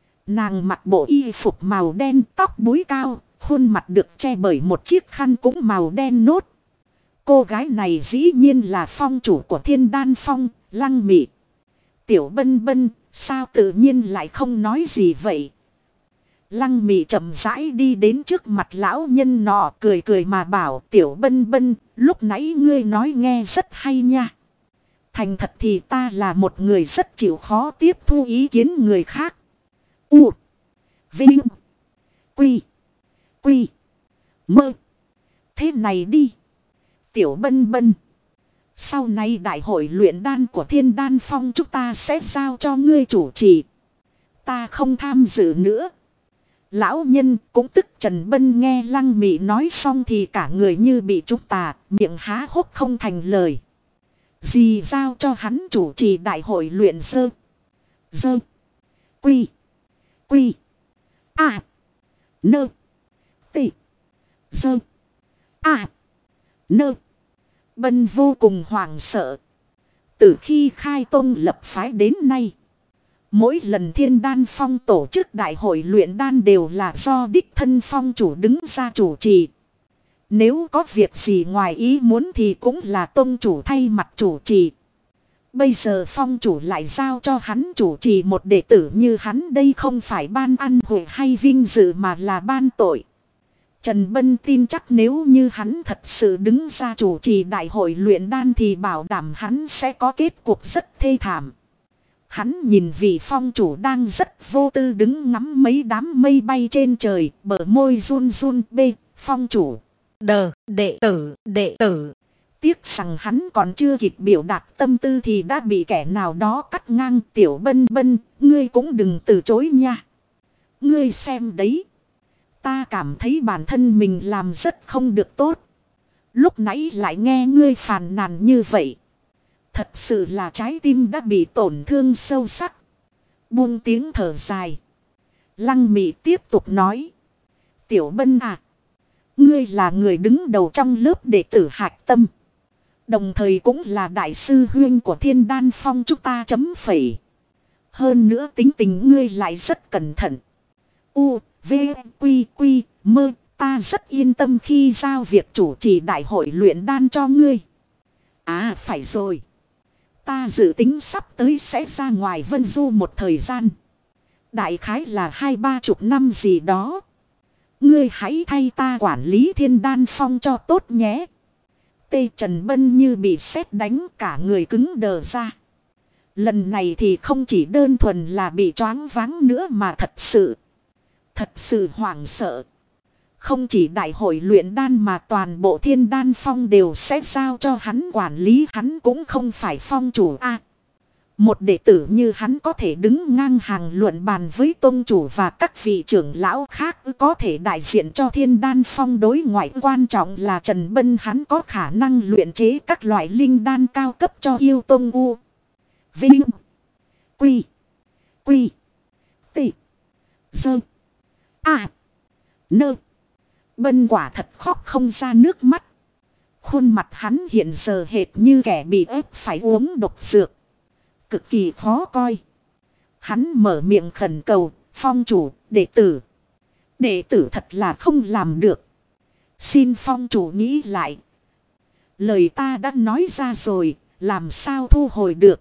Nàng mặc bộ y phục màu đen, tóc búi cao, khuôn mặt được che bởi một chiếc khăn cũng màu đen nốt. Cô gái này dĩ nhiên là phong chủ của Thiên Đan Phong, Lăng Mị. Tiểu Bân Bân, sao tự nhiên lại không nói gì vậy? Lăng Mị chậm rãi đi đến trước mặt lão nhân nọ, cười cười mà bảo, Tiểu Bân Bân, lúc nãy ngươi nói nghe rất hay nha. Thành thật thì ta là một người rất chịu khó tiếp thu ý kiến người khác. U. Vinh. Quy. Quy. Mơ. Thế này đi. Tiểu Bân Bân. Sau này đại hội luyện đan của Thiên Đan Phong chúng ta sẽ giao cho ngươi chủ trì. Ta không tham dự nữa. Lão nhân cũng tức Trần Bân nghe Lăng Mị nói xong thì cả người như bị trúng tà, miệng há hốc không thành lời. Gì giao cho hắn chủ trì đại hội luyện sơ. Dơ. Quy. Quy. A. Nơ. Tị. Dơ. A. Nơ. Bân vô cùng hoảng sợ. Từ khi khai tông lập phái đến nay, mỗi lần Thiên Đan Phong tổ chức đại hội luyện đan đều là do đích thân phong chủ đứng ra chủ trì. Nếu có việc gì ngoài ý muốn thì cũng là tông chủ thay mặt chủ trì. Bây giờ phong chủ lại giao cho hắn chủ trì một đệ tử như hắn, đây không phải ban ăn hội hay vinh dự mà là ban tội. Trần Bân tin chắc nếu như hắn thật sự đứng ra chủ trì đại hội luyện đan thì bảo đảm hắn sẽ có kết cục rất thê thảm. Hắn nhìn vị phong chủ đang rất vô tư đứng ngắm mấy đám mây bay trên trời, bờ môi run run. B. Phong chủ. Đờ, đệ tử, đệ tử. Tiếc rằng hắn còn chưa kịp biểu đạt tâm tư thì đã bị kẻ nào đó cắt ngang. Tiểu Bân Bân, ngươi cũng đừng từ chối nha. Ngươi xem đấy. Ta cảm thấy bản thân mình làm rất không được tốt. Lúc nãy lại nghe ngươi phàn nàn như vậy. Thật sự là trái tim đã bị tổn thương sâu sắc. Buông tiếng thở dài. Lăng Mị tiếp tục nói. Tiểu Bân à. Ngươi là người đứng đầu trong lớp đệ tử hạch tâm. Đồng thời cũng là đại sư huyên của Thiên Đan Phong chúng ta chấm phẩy. Hơn nữa tính tình ngươi lại rất cẩn thận. U, V, Quy, Quy, Mơ, ta rất yên tâm khi giao việc chủ trì đại hội luyện đan cho ngươi. À phải rồi. Ta dự tính sắp tới sẽ ra ngoài Vân Du một thời gian. Đại khái là hai ba chục năm gì đó. Ngươi hãy thay ta quản lý Thiên Đan Phong cho tốt nhé. Tê Trần Bân như bị sét đánh, cả người cứng đờ ra. Lần này thì không chỉ đơn thuần là bị choáng váng nữa mà thật sự. Thật sự hoảng sợ. Không chỉ đại hội luyện đan mà toàn bộ Thiên Đan Phong đều sẽ giao cho hắn quản lý, hắn cũng không phải phong chủ a. À, một đệ tử như hắn có thể đứng ngang hàng luận bàn với tông chủ và các vị trưởng lão khác, có thể đại diện cho Thiên Đan Phong đối ngoại. Quan trọng là Trần Bân hắn có khả năng luyện chế các loại linh đan cao cấp cho yêu tông U, Vinh, Quy, Quy, T, Dơ, A, Nơ. Bân quả thật khóc không ra nước mắt. Khuôn mặt hắn hiện giờ hệt như kẻ bị ép phải uống độc dược. Cực kỳ khó coi. Hắn mở miệng khẩn cầu, phong chủ, đệ tử. Đệ tử thật là không làm được. Xin phong chủ nghĩ lại. Lời ta đã nói ra rồi, làm sao thu hồi được.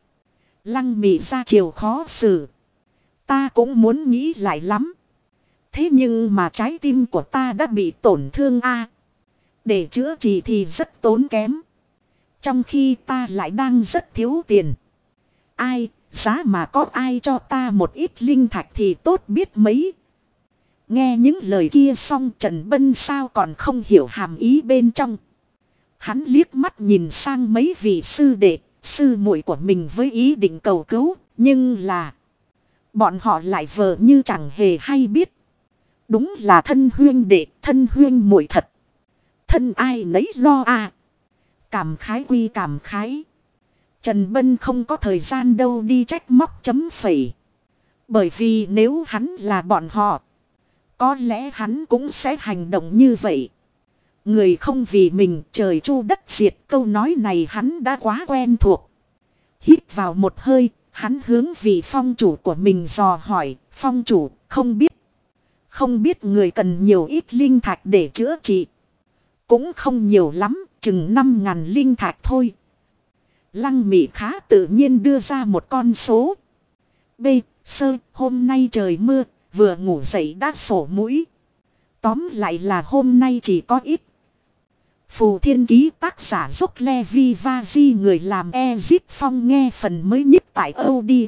Lăng Mị ra chiều khó xử. Ta cũng muốn nghĩ lại lắm. Thế nhưng mà trái tim của ta đã bị tổn thương a. Để chữa trị thì rất tốn kém. Trong khi ta lại đang rất thiếu tiền. Ai, giá mà có ai cho ta một ít linh thạch thì tốt biết mấy. Nghe những lời kia xong Trần Bân sao còn không hiểu hàm ý bên trong. Hắn liếc mắt nhìn sang mấy vị sư đệ, sư muội của mình với ý định cầu cứu, nhưng là bọn họ lại vờ như chẳng hề hay biết. Đúng là thân huyên đệ, thân huyên muội thật. Thân ai nấy lo à. Cảm khái quy cảm khái. Trần Bân không có thời gian đâu đi trách móc chấm phẩy. Bởi vì nếu hắn là bọn họ, có lẽ hắn cũng sẽ hành động như vậy. Người không vì mình trời chu đất diệt, câu nói này hắn đã quá quen thuộc. Hít vào một hơi, hắn hướng vị phong chủ của mình dò hỏi, phong chủ, không biết. Không biết người cần nhiều ít linh thạch để chữa trị. Cũng không nhiều lắm, chừng năm ngàn linh thạch thôi. Lăng Mị khá tự nhiên đưa ra một con số. B. Sơ, hôm nay trời mưa, vừa ngủ dậy đã sổ mũi. Tóm lại là hôm nay chỉ có ít. Phù Thiên Ký tác giả Dốc Levi Vaji, người làm Ezit Phong, nghe phần mới nhất tại audio.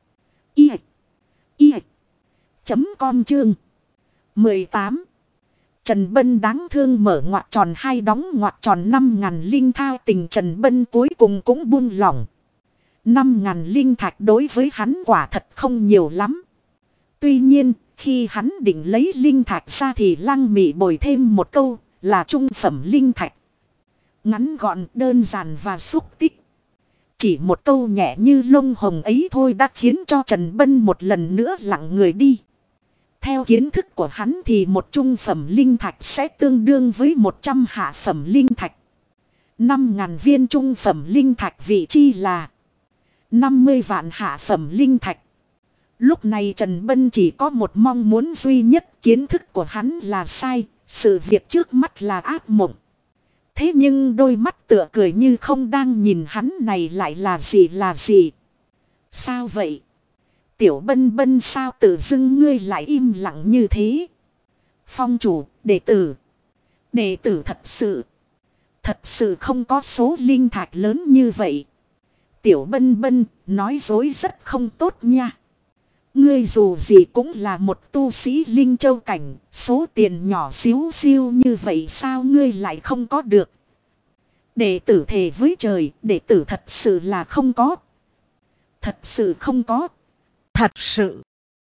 I. I. Chấm com chương mười tám. Trần Bân đáng thương mở ngoặc tròn hai đóng ngoặc tròn năm ngàn linh thao tình. Trần Bân cuối cùng cũng buông lỏng. Năm ngàn linh thạch đối với hắn quả thật không nhiều lắm. Tuy nhiên, khi hắn định lấy linh thạch ra thì Lăng Mị bồi thêm một câu là trung phẩm linh thạch. Ngắn gọn, đơn giản và xúc tích. Chỉ một câu nhẹ như lông hồng ấy thôi đã khiến cho Trần Bân một lần nữa lặng người đi. Theo kiến thức của hắn thì một trung phẩm linh thạch sẽ tương đương với một trăm hạ phẩm linh thạch. năm ngàn viên trung phẩm linh thạch vị chi là năm mươi vạn hạ phẩm linh thạch. Lúc này Trần Bân chỉ có một mong muốn duy nhất, kiến thức của hắn là sai, Sự việc trước mắt là ác mộng. Thế nhưng đôi mắt tựa cười như không đang nhìn hắn này lại là gì là gì. Sao vậy? Tiểu Bân Bân sao tự dưng ngươi lại im lặng như thế? Phong chủ, đệ tử. Đệ tử thật sự. Thật sự không có số linh thạch lớn như vậy. Tiểu Bân Bân nói dối rất không tốt nha. Ngươi dù gì cũng là một tu sĩ linh châu cảnh. Số tiền nhỏ xíu xiu như vậy sao ngươi lại không có được? Đệ tử thề với trời, đệ tử thật sự là không có. Thật sự không có. Thật sự.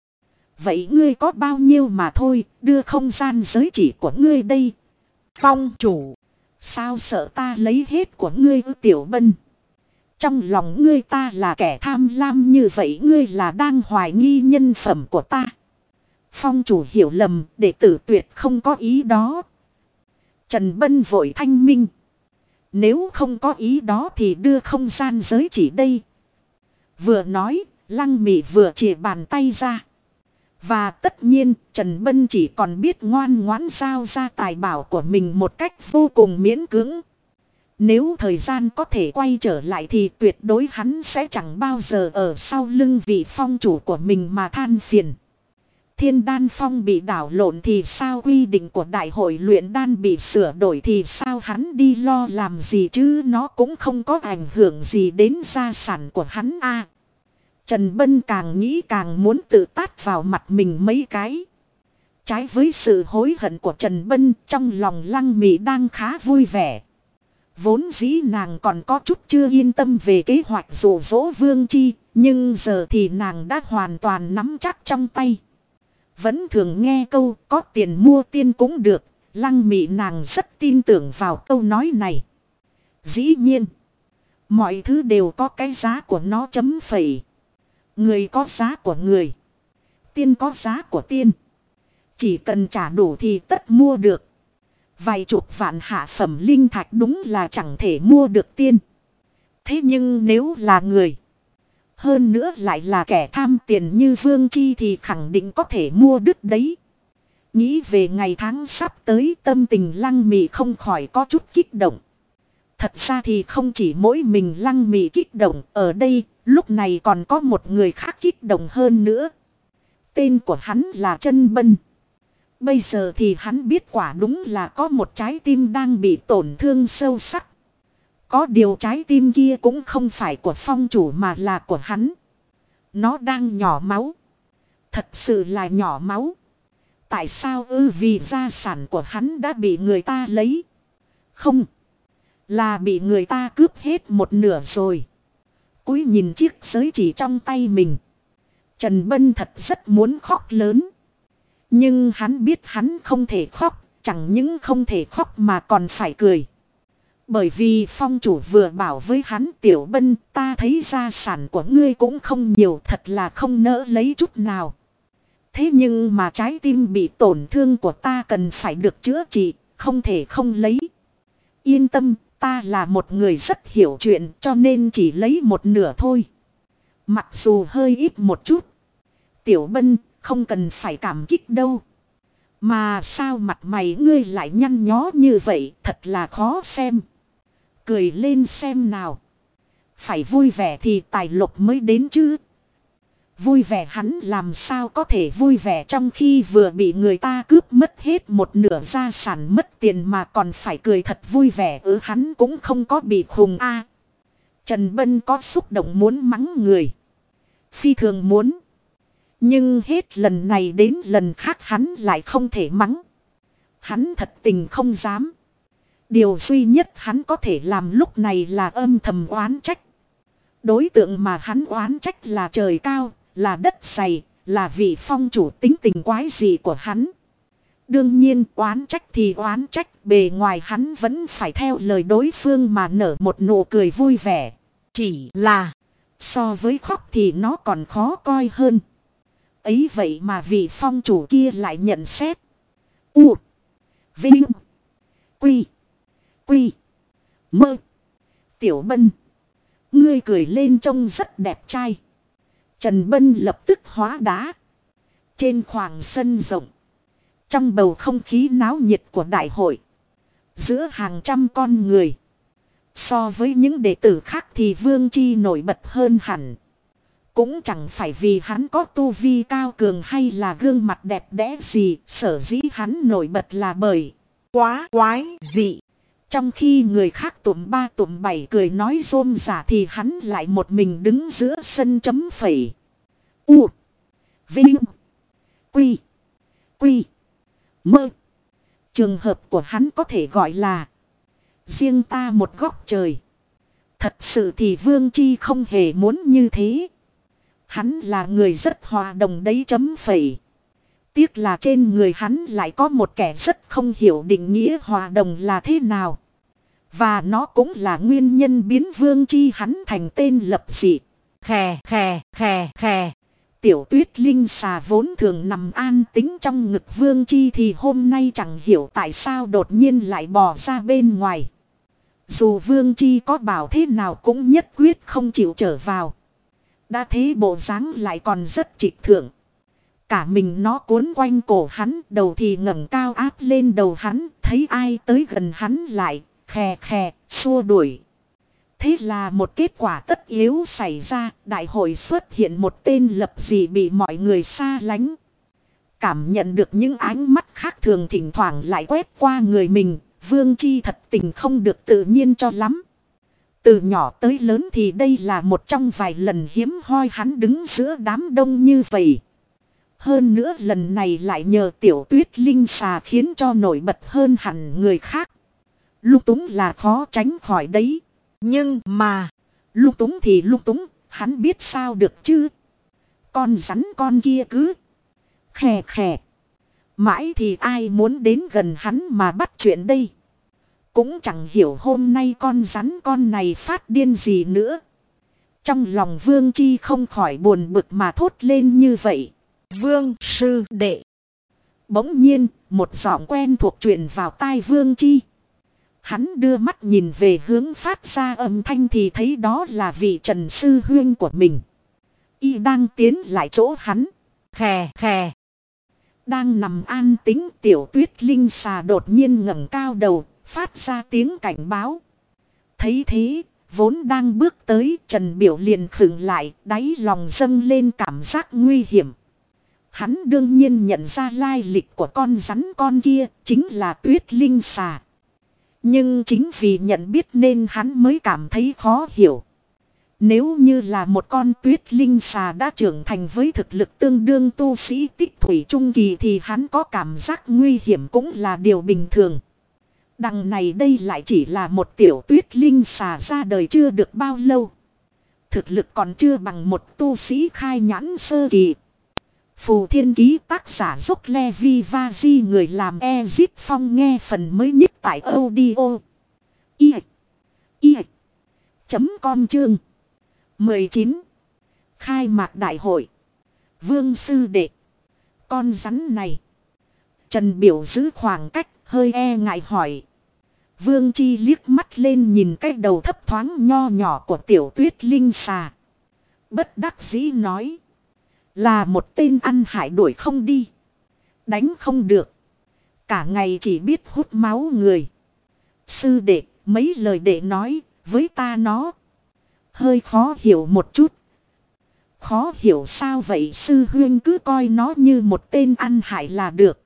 Vậy ngươi có bao nhiêu mà thôi, đưa không gian giới chỉ của ngươi đây. Phong chủ. Sao sợ ta lấy hết của ngươi ư Tiểu Bân? Trong lòng ngươi ta là kẻ tham lam như vậy ngươi là đang hoài nghi nhân phẩm của ta. Phong chủ hiểu lầm, đệ tử tuyệt không có ý đó. Trần Bân vội thanh minh. Nếu không có ý đó thì đưa không gian giới chỉ đây. Vừa nói, Lăng Mị vừa chìa bàn tay ra. Và tất nhiên, Trần Bân chỉ còn biết ngoan ngoãn giao ra tài bảo của mình một cách vô cùng miễn cưỡng. Nếu thời gian có thể quay trở lại thì tuyệt đối hắn sẽ chẳng bao giờ ở sau lưng vị phong chủ của mình mà than phiền. Thiên đan phong bị đảo lộn thì sao, quy định của đại hội luyện đan bị sửa đổi thì sao, hắn đi lo làm gì chứ, nó cũng không có ảnh hưởng gì đến gia sản của hắn a. À, Trần Bân càng nghĩ càng muốn tự tát vào mặt mình mấy cái. Trái với sự hối hận của Trần Bân, trong lòng Lăng Mị đang khá vui vẻ. Vốn dĩ nàng còn có chút chưa yên tâm về kế hoạch dụ dỗ Vương Chi, nhưng giờ thì nàng đã hoàn toàn nắm chắc trong tay. Vẫn thường nghe câu có tiền mua tiên cũng được, Lăng Mị nàng rất tin tưởng vào câu nói này. Dĩ nhiên, mọi thứ đều có cái giá của nó chấm phẩy. Người có giá của người, tiên có giá của tiên. Chỉ cần trả đủ thì tất mua được. Vài chục vạn hạ phẩm linh thạch đúng là chẳng thể mua được tiên. Thế nhưng nếu là người, hơn nữa lại là kẻ tham tiền như Vương Chi thì khẳng định có thể mua đứt đấy. Nghĩ về ngày tháng sắp tới, tâm tình Lăng Mị không khỏi có chút kích động. Thật ra thì không chỉ mỗi mình Lăng Mị kích động, ở đây lúc này còn có một người khác kích động hơn nữa. Tên của hắn là Trân Bân. Bây giờ thì hắn biết quả đúng là có một trái tim đang bị tổn thương sâu sắc. Có điều trái tim kia cũng không phải của phong chủ mà là của hắn. Nó đang nhỏ máu. Thật sự là nhỏ máu. Tại sao ư? Vì gia sản của hắn đã bị người ta lấy. Không. Là bị người ta cướp hết một nửa rồi. Cúi nhìn chiếc giới chỉ trong tay mình. Trần Bân thật rất muốn khóc lớn. Nhưng hắn biết hắn không thể khóc. Chẳng những không thể khóc mà còn phải cười. Bởi vì phong chủ vừa bảo với hắn, Tiểu Bân, ta thấy gia sản của ngươi cũng không nhiều, thật là không nỡ lấy chút nào. Thế nhưng mà trái tim bị tổn thương của ta cần phải được chữa trị, không thể không lấy. Yên tâm, ta là một người rất hiểu chuyện cho nên chỉ lấy một nửa thôi. Mặc dù hơi ít một chút. Tiểu Bân, không cần phải cảm kích đâu. Mà sao mặt mày ngươi lại nhăn nhó như vậy, thật là khó xem. Cười lên xem nào. Phải vui vẻ thì tài lộc mới đến chứ. Vui vẻ hắn làm sao có thể vui vẻ trong khi vừa bị người ta cướp mất hết một nửa gia sản, mất tiền mà còn phải cười thật vui vẻ. Ừ, hắn cũng không có bị khùng a. À, Trần Bân có xúc động muốn mắng người. Phi thường muốn. Nhưng hết lần này đến lần khác hắn lại không thể mắng. Hắn thật tình không dám. Điều duy nhất hắn có thể làm lúc này là âm thầm oán trách. Đối tượng mà hắn oán trách là trời cao, là đất dày, là vị phong chủ tính tình quái gì của hắn. Đương nhiên oán trách thì oán trách, bề ngoài hắn vẫn phải theo lời đối phương mà nở một nụ cười vui vẻ. Chỉ là so với khóc thì nó còn khó coi hơn. Ấy vậy mà vị phong chủ kia lại nhận xét. U. Vinh. Quy. Quy. Mơ. Tiểu Bân. Ngươi cười lên trông rất đẹp trai. Trần Bân lập tức hóa đá. Trên khoảng sân rộng. Trong bầu không khí náo nhiệt của đại hội. Giữa hàng trăm con người. So với những đệ tử khác thì Vương Chi nổi bật hơn hẳn. Cũng chẳng phải vì hắn có tu vi cao cường hay là gương mặt đẹp đẽ gì. Sở dĩ hắn nổi bật là bởi Quá quái dị. trong khi người khác tụm ba tụm bảy cười nói rôm rả thì hắn lại một mình đứng giữa sân chấm phẩy. U. Vinh. Quy. Quy. Mơ. Trường hợp của hắn có thể gọi là riêng ta một góc trời. Thật sự thì Vương Chi không hề muốn như thế. Hắn là người rất hòa đồng đấy chấm phẩy. Tiếc là trên người hắn lại có một kẻ rất không hiểu định nghĩa hòa đồng là thế nào. Và nó cũng là nguyên nhân biến Vương Chi hắn thành tên lập dị. Khè khè khè khè. Tiểu Tuyết Linh xà vốn thường nằm an tĩnh trong ngực Vương Chi thì hôm nay chẳng hiểu tại sao đột nhiên lại bò ra bên ngoài. Dù Vương Chi có bảo thế nào cũng nhất quyết không chịu trở vào. Đã thế bộ dáng lại còn rất trịch thượng. Cả mình nó cuốn quanh cổ hắn, đầu thì ngẩng cao áp lên đầu hắn, thấy ai tới gần hắn lại, khè khè, xua đuổi. Thế là một kết quả tất yếu xảy ra, đại hội xuất hiện một tên lập dị bị mọi người xa lánh. Cảm nhận được những ánh mắt khác thường thỉnh thoảng lại quét qua người mình, Vương Chi thật tình không được tự nhiên cho lắm. Từ nhỏ tới lớn thì đây là một trong vài lần hiếm hoi hắn đứng giữa đám đông như vậy. Hơn nữa lần này lại nhờ Tiểu Tuyết Linh xà khiến cho nổi bật hơn hẳn người khác. Lung túng là khó tránh khỏi đấy. Nhưng mà, lung túng thì lung túng, hắn biết sao được chứ. Con rắn con kia cứ khè khè. Mãi thì ai muốn đến gần hắn mà bắt chuyện đây. Cũng chẳng hiểu hôm nay con rắn con này phát điên gì nữa. Trong lòng Vương Chi không khỏi buồn bực mà thốt lên như vậy. Vương sư đệ. Bỗng nhiên, một giọng quen thuộc truyền vào tai Vương Chi. Hắn đưa mắt nhìn về hướng phát ra âm thanh thì thấy đó là vị Trần sư huynh của mình. Y đang tiến lại chỗ hắn. Khè khè. Đang nằm an tĩnh Tiểu Tuyết Linh xà đột nhiên ngẩng cao đầu, phát ra tiếng cảnh báo. Thấy thế, vốn đang bước tới Trần Biểu liền khựng lại, đáy lòng dâng lên cảm giác nguy hiểm. Hắn đương nhiên nhận ra lai lịch của con rắn con kia, chính là Tuyết Linh xà. Nhưng chính vì nhận biết nên hắn mới cảm thấy khó hiểu. Nếu như là một con Tuyết Linh xà đã trưởng thành với thực lực tương đương tu sĩ Tích Thủy Trung Kỳ thì hắn có cảm giác nguy hiểm cũng là điều bình thường. Đằng này đây lại chỉ là một tiểu Tuyết Linh xà ra đời chưa được bao lâu. Thực lực còn chưa bằng một tu sĩ khai nhãn sơ kỳ. Phù Thiên Ký tác giả Dốc Levi Vaji người làm Ezit Phong nghe phần mới nhất tại audio. I. I. Chấm com chương. mười chín. Khai mạc đại hội. Vương sư đệ. Con rắn này. Trần Biểu giữ khoảng cách hơi e ngại hỏi. Vương Chi liếc mắt lên nhìn cái đầu thấp thoáng nho nhỏ của tiểu Tuyết Linh xà. Bất đắc dĩ nói. Là một tên ăn hại đuổi không đi. Đánh không được. Cả ngày chỉ biết hút máu người. Sư đệ, mấy lời đệ nói, với ta nó. Hơi khó hiểu một chút. Khó hiểu sao vậy sư huynh cứ coi nó như một tên ăn hại là được.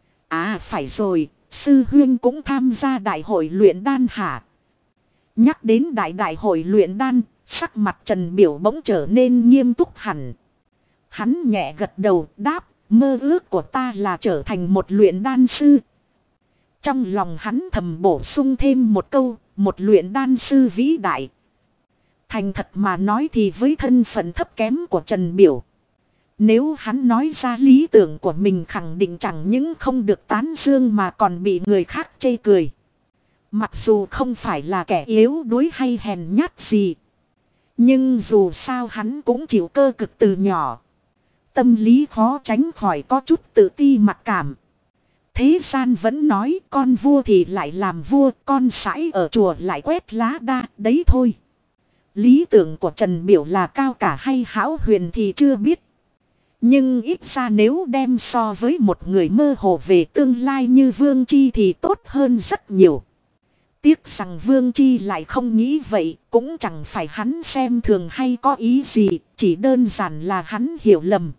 À phải rồi, sư huynh cũng tham gia đại hội luyện đan hả? Nhắc đến đại đại hội luyện đan, sắc mặt Trần Biểu bỗng trở nên nghiêm túc hẳn. Hắn nhẹ gật đầu đáp, mơ ước của ta là trở thành một luyện đan sư. Trong lòng hắn thầm bổ sung thêm một câu, một luyện đan sư vĩ đại. Thành thật mà nói thì với thân phận thấp kém của Trần Biểu. Nếu hắn nói ra lý tưởng của mình khẳng định chẳng những không được tán dương mà còn bị người khác chê cười. Mặc dù không phải là kẻ yếu đuối hay hèn nhát gì. Nhưng dù sao hắn cũng chịu cơ cực từ nhỏ. Tâm lý khó tránh khỏi có chút tự ti mặc cảm. Thế gian vẫn nói con vua thì lại làm vua, con sãi ở chùa lại quét lá đa, đấy thôi. Lý tưởng của Trần Biểu là cao cả hay hão huyền thì chưa biết. Nhưng ít ra nếu đem so với một người mơ hồ về tương lai như Vương Chi thì tốt hơn rất nhiều. Tiếc rằng Vương Chi lại không nghĩ vậy, cũng chẳng phải hắn xem thường hay có ý gì, chỉ đơn giản là hắn hiểu lầm.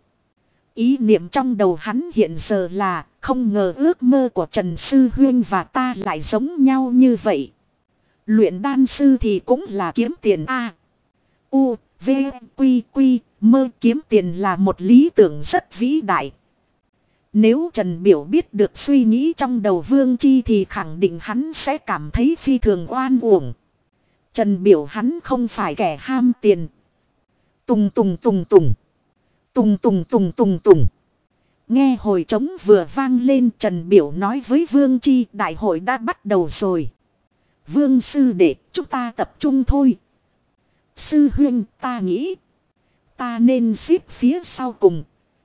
Ý niệm trong đầu hắn hiện giờ là, không ngờ ước mơ của Trần Sư Huyên và ta lại giống nhau như vậy. Luyện đan sư thì cũng là kiếm tiền A. U, V, Quy, Quy, mơ kiếm tiền là một lý tưởng rất vĩ đại. Nếu Trần Biểu biết được suy nghĩ trong đầu Vương Chi thì khẳng định hắn sẽ cảm thấy phi thường oan uổng. Trần Biểu hắn không phải kẻ ham tiền. Tùng tùng tùng tùng. Tùng tùng tùng tùng tùng. Nghe hồi trống vừa vang lên, Trần Biểu nói với Vương Chi, đại hội đã bắt đầu rồi. Vương sư đệ, chúng ta tập trung thôi. Sư huynh, ta nghĩ ta nên xếp phía sau cùng.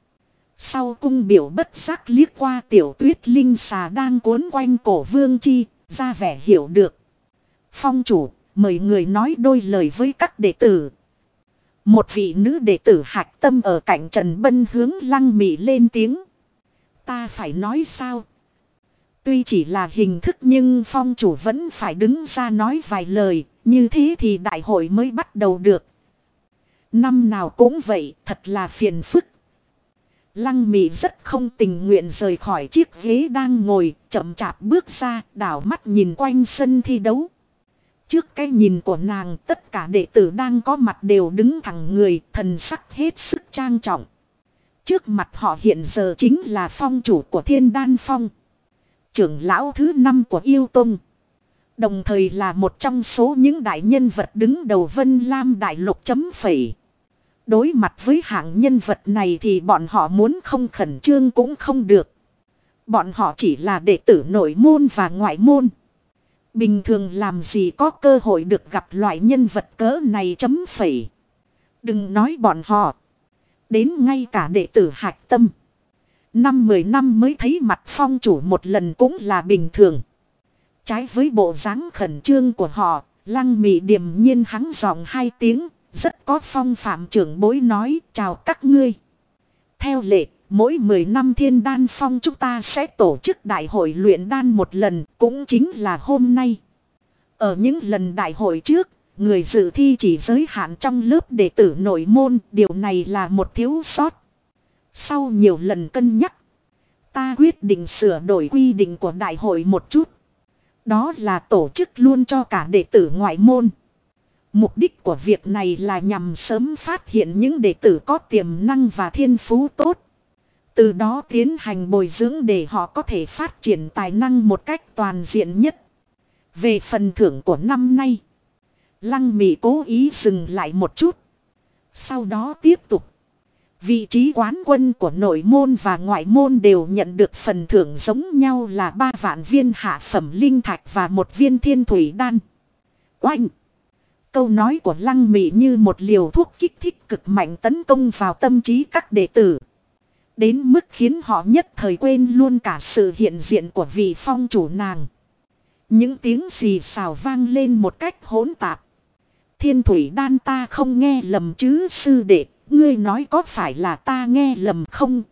Sau cung Biểu bất giác liếc qua Tiểu Tuyết linh xà đang cuốn quanh cổ Vương Chi, ra vẻ hiểu được. Phong chủ, mời người nói đôi lời với các đệ tử. Một vị nữ đệ tử hạch tâm ở cạnh Trần Bân hướng Lăng Mị lên tiếng. Ta phải nói sao? Tuy chỉ là hình thức nhưng phong chủ vẫn phải đứng ra nói vài lời, như thế thì đại hội mới bắt đầu được. Năm nào cũng vậy, thật là phiền phức. Lăng Mị rất không tình nguyện rời khỏi chiếc ghế đang ngồi, chậm chạp bước ra, đảo mắt nhìn quanh sân thi đấu. Trước cái nhìn của nàng, tất cả đệ tử đang có mặt đều đứng thẳng người, thần sắc hết sức trang trọng. Trước mặt họ hiện giờ chính là phong chủ của Thiên Đan Phong, trưởng lão thứ năm của Yêu Tông, đồng thời là một trong số những đại nhân vật đứng đầu Vân Lam Đại Lục chấm phẩy. Đối mặt với hạng nhân vật này thì bọn họ muốn không khẩn trương cũng không được. Bọn họ chỉ là đệ tử nội môn và ngoại môn. Bình thường làm gì có cơ hội được gặp loại nhân vật cỡ này chấm phẩy. Đừng nói bọn họ. Đến ngay cả đệ tử hạch tâm. Năm mười năm mới thấy mặt phong chủ một lần cũng là bình thường. Trái với bộ dáng khẩn trương của họ, Lăng Mị điềm nhiên hắng giọng hai tiếng, rất có phong phạm trưởng bối nói chào các ngươi. Theo lệ, mỗi mười năm Thiên Đan Phong chúng ta sẽ tổ chức đại hội luyện đan một lần, cũng chính là hôm nay. Ở những lần đại hội trước, người dự thi chỉ giới hạn trong lớp đệ tử nội môn, điều này là một thiếu sót. Sau nhiều lần cân nhắc, ta quyết định sửa đổi quy định của đại hội một chút. Đó là tổ chức luôn cho cả đệ tử ngoại môn. Mục đích của việc này là nhằm sớm phát hiện những đệ tử có tiềm năng và thiên phú tốt. Từ đó tiến hành bồi dưỡng để họ có thể phát triển tài năng một cách toàn diện nhất. Về phần thưởng của năm nay, Lăng Mị cố ý dừng lại một chút. Sau đó tiếp tục. Vị trí quán quân của nội môn và ngoại môn đều nhận được phần thưởng giống nhau là ba vạn viên hạ phẩm linh thạch và một viên thiên thủy đan. Oanh! Câu nói của Lăng Mị như một liều thuốc kích thích cực mạnh tấn công vào tâm trí các đệ tử. Đến mức khiến họ nhất thời quên luôn cả sự hiện diện của vị phong chủ nàng. Những tiếng xì xào vang lên một cách hỗn tạp. Thiên thủy đan ta không nghe lầm chứ sư đệ, ngươi nói có phải là ta nghe lầm không?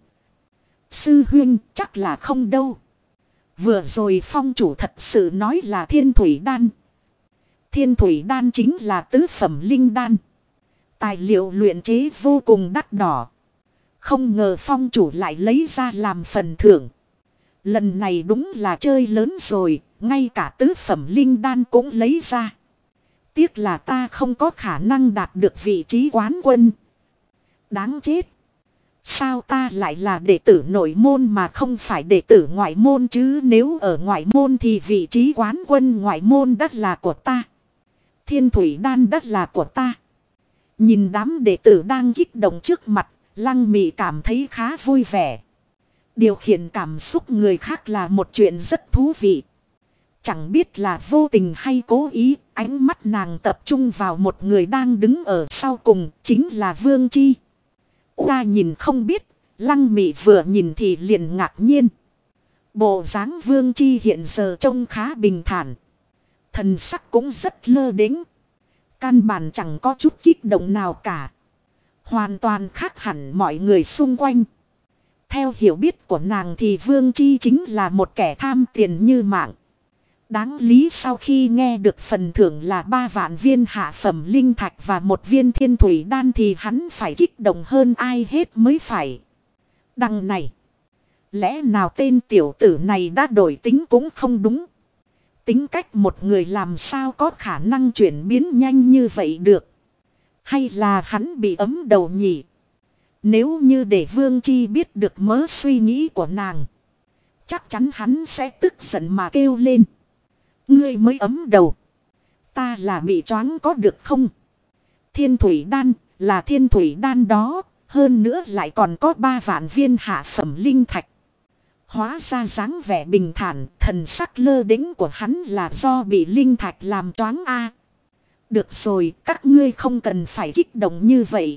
Sư huynh chắc là không đâu. Vừa rồi phong chủ thật sự nói là thiên thủy đan. Thiên thủy đan chính là tứ phẩm linh đan. Tài liệu luyện chế vô cùng đắt đỏ. Không ngờ phong chủ lại lấy ra làm phần thưởng. Lần này đúng là chơi lớn rồi, ngay cả tứ phẩm linh đan cũng lấy ra. Tiếc là ta không có khả năng đạt được vị trí quán quân. Đáng chết. Sao ta lại là đệ tử nội môn mà không phải đệ tử ngoại môn chứ? Nếu ở ngoại môn thì vị trí quán quân ngoại môn đất là của ta. Thiên thủy đan đất là của ta. Nhìn đám đệ tử đang kích động trước mặt, Lăng Mị cảm thấy khá vui vẻ. Điều khiển cảm xúc người khác là một chuyện rất thú vị. Chẳng biết là vô tình hay cố ý, ánh mắt nàng tập trung vào một người đang đứng ở sau cùng, chính là Vương Chi. Ta nhìn không biết, Lăng Mị vừa nhìn thì liền ngạc nhiên. Bộ dáng Vương Chi hiện giờ trông khá bình thản. Thần sắc cũng rất lơ đễnh. Căn bản chẳng có chút kích động nào cả. Hoàn toàn khác hẳn mọi người xung quanh. Theo hiểu biết của nàng thì Vương Chi chính là một kẻ tham tiền như mạng. Đáng lý sau khi nghe được phần thưởng là ba vạn viên hạ phẩm linh thạch và một viên thiên thủy đan thì hắn phải kích động hơn ai hết mới phải. Đằng này. Lẽ nào tên tiểu tử này đã đổi tính cũng không đúng. Tính cách một người làm sao có khả năng chuyển biến nhanh như vậy được. Hay là hắn bị ấm đầu nhỉ? Nếu như để Vương Chi biết được mớ suy nghĩ của nàng. Chắc chắn hắn sẽ tức giận mà kêu lên. Ngươi mới ấm đầu. Ta là bị choáng có được không? Thiên thủy đan là thiên thủy đan đó. Hơn nữa lại còn có ba vạn viên hạ phẩm linh thạch. Hóa ra dáng vẻ bình thản, thần sắc lơ đĩnh của hắn là do bị linh thạch làm choáng a. Được rồi, các ngươi không cần phải kích động như vậy.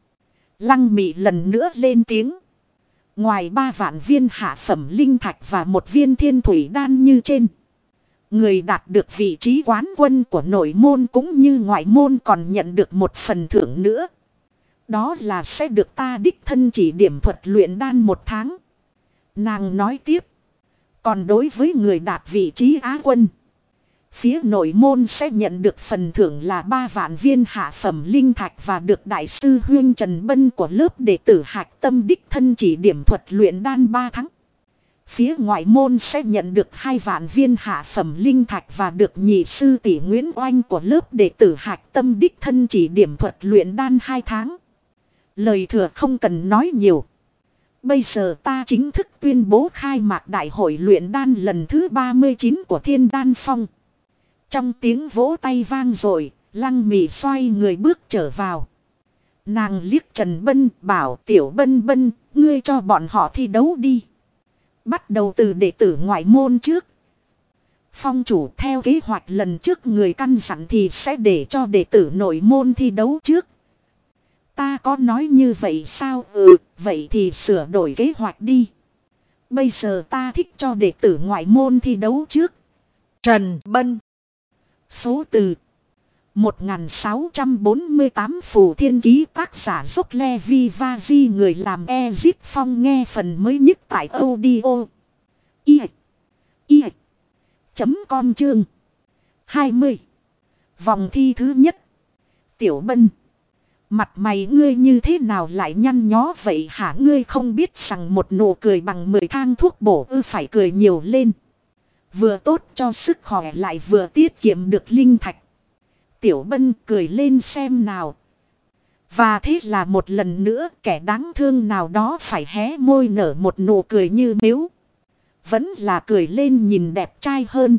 Lăng Mị lần nữa lên tiếng. Ngoài ba vạn viên hạ phẩm linh thạch và một viên thiên thủy đan như trên. Người đạt được vị trí quán quân của nội môn cũng như ngoại môn còn nhận được một phần thưởng nữa. Đó là sẽ được ta đích thân chỉ điểm thuật luyện đan một tháng. Nàng nói tiếp. Còn đối với người đạt vị trí á quân. Phía nội môn sẽ nhận được phần thưởng là ba vạn viên hạ phẩm linh thạch và được đại sư Huyên Trần Bân của lớp đệ tử Hạc Tâm đích thân chỉ điểm thuật luyện đan ba tháng. Phía ngoại môn sẽ nhận được hai vạn viên hạ phẩm linh thạch và được nhị sư tỷ Nguyễn Oanh của lớp đệ tử Hạc Tâm đích thân chỉ điểm thuật luyện đan hai tháng. Lời thừa không cần nói nhiều. Bây giờ ta chính thức tuyên bố khai mạc đại hội luyện đan lần thứ ba mươi chín của Thiên Đan Phong. Trong tiếng vỗ tay vang dội, Lăng Mị xoay người bước trở vào. Nàng liếc Trần Bân bảo Tiểu Bân Bân, ngươi cho bọn họ thi đấu đi. Bắt đầu từ đệ tử ngoại môn trước. Phong chủ theo kế hoạch lần trước người căn dặn thì sẽ để cho đệ tử nội môn thi đấu trước. Ta có nói như vậy sao? Ừ, vậy thì sửa đổi kế hoạch đi. Bây giờ ta thích cho đệ tử ngoại môn thi đấu trước. Trần Bân. Số từ một nghìn sáu trăm bốn mươi tám Phù Thiên Ký, tác giả Dốc Le Vi Va Di, người làm Ezip Phong, nghe phần mới nhất tại audio i i chấm com chương hai mươi. Vòng thi thứ nhất. Tiểu Bân, mặt mày ngươi như thế nào lại nhăn nhó vậy hả? Ngươi không biết rằng một nụ cười bằng mười thang thuốc bổ ư? Phải cười nhiều lên. Vừa tốt cho sức khỏe lại vừa tiết kiệm được linh thạch. Tiểu Bân cười lên xem nào. Và thế là một lần nữa kẻ đáng thương nào đó phải hé môi nở một nụ cười như mếu. Vẫn là cười lên nhìn đẹp trai hơn.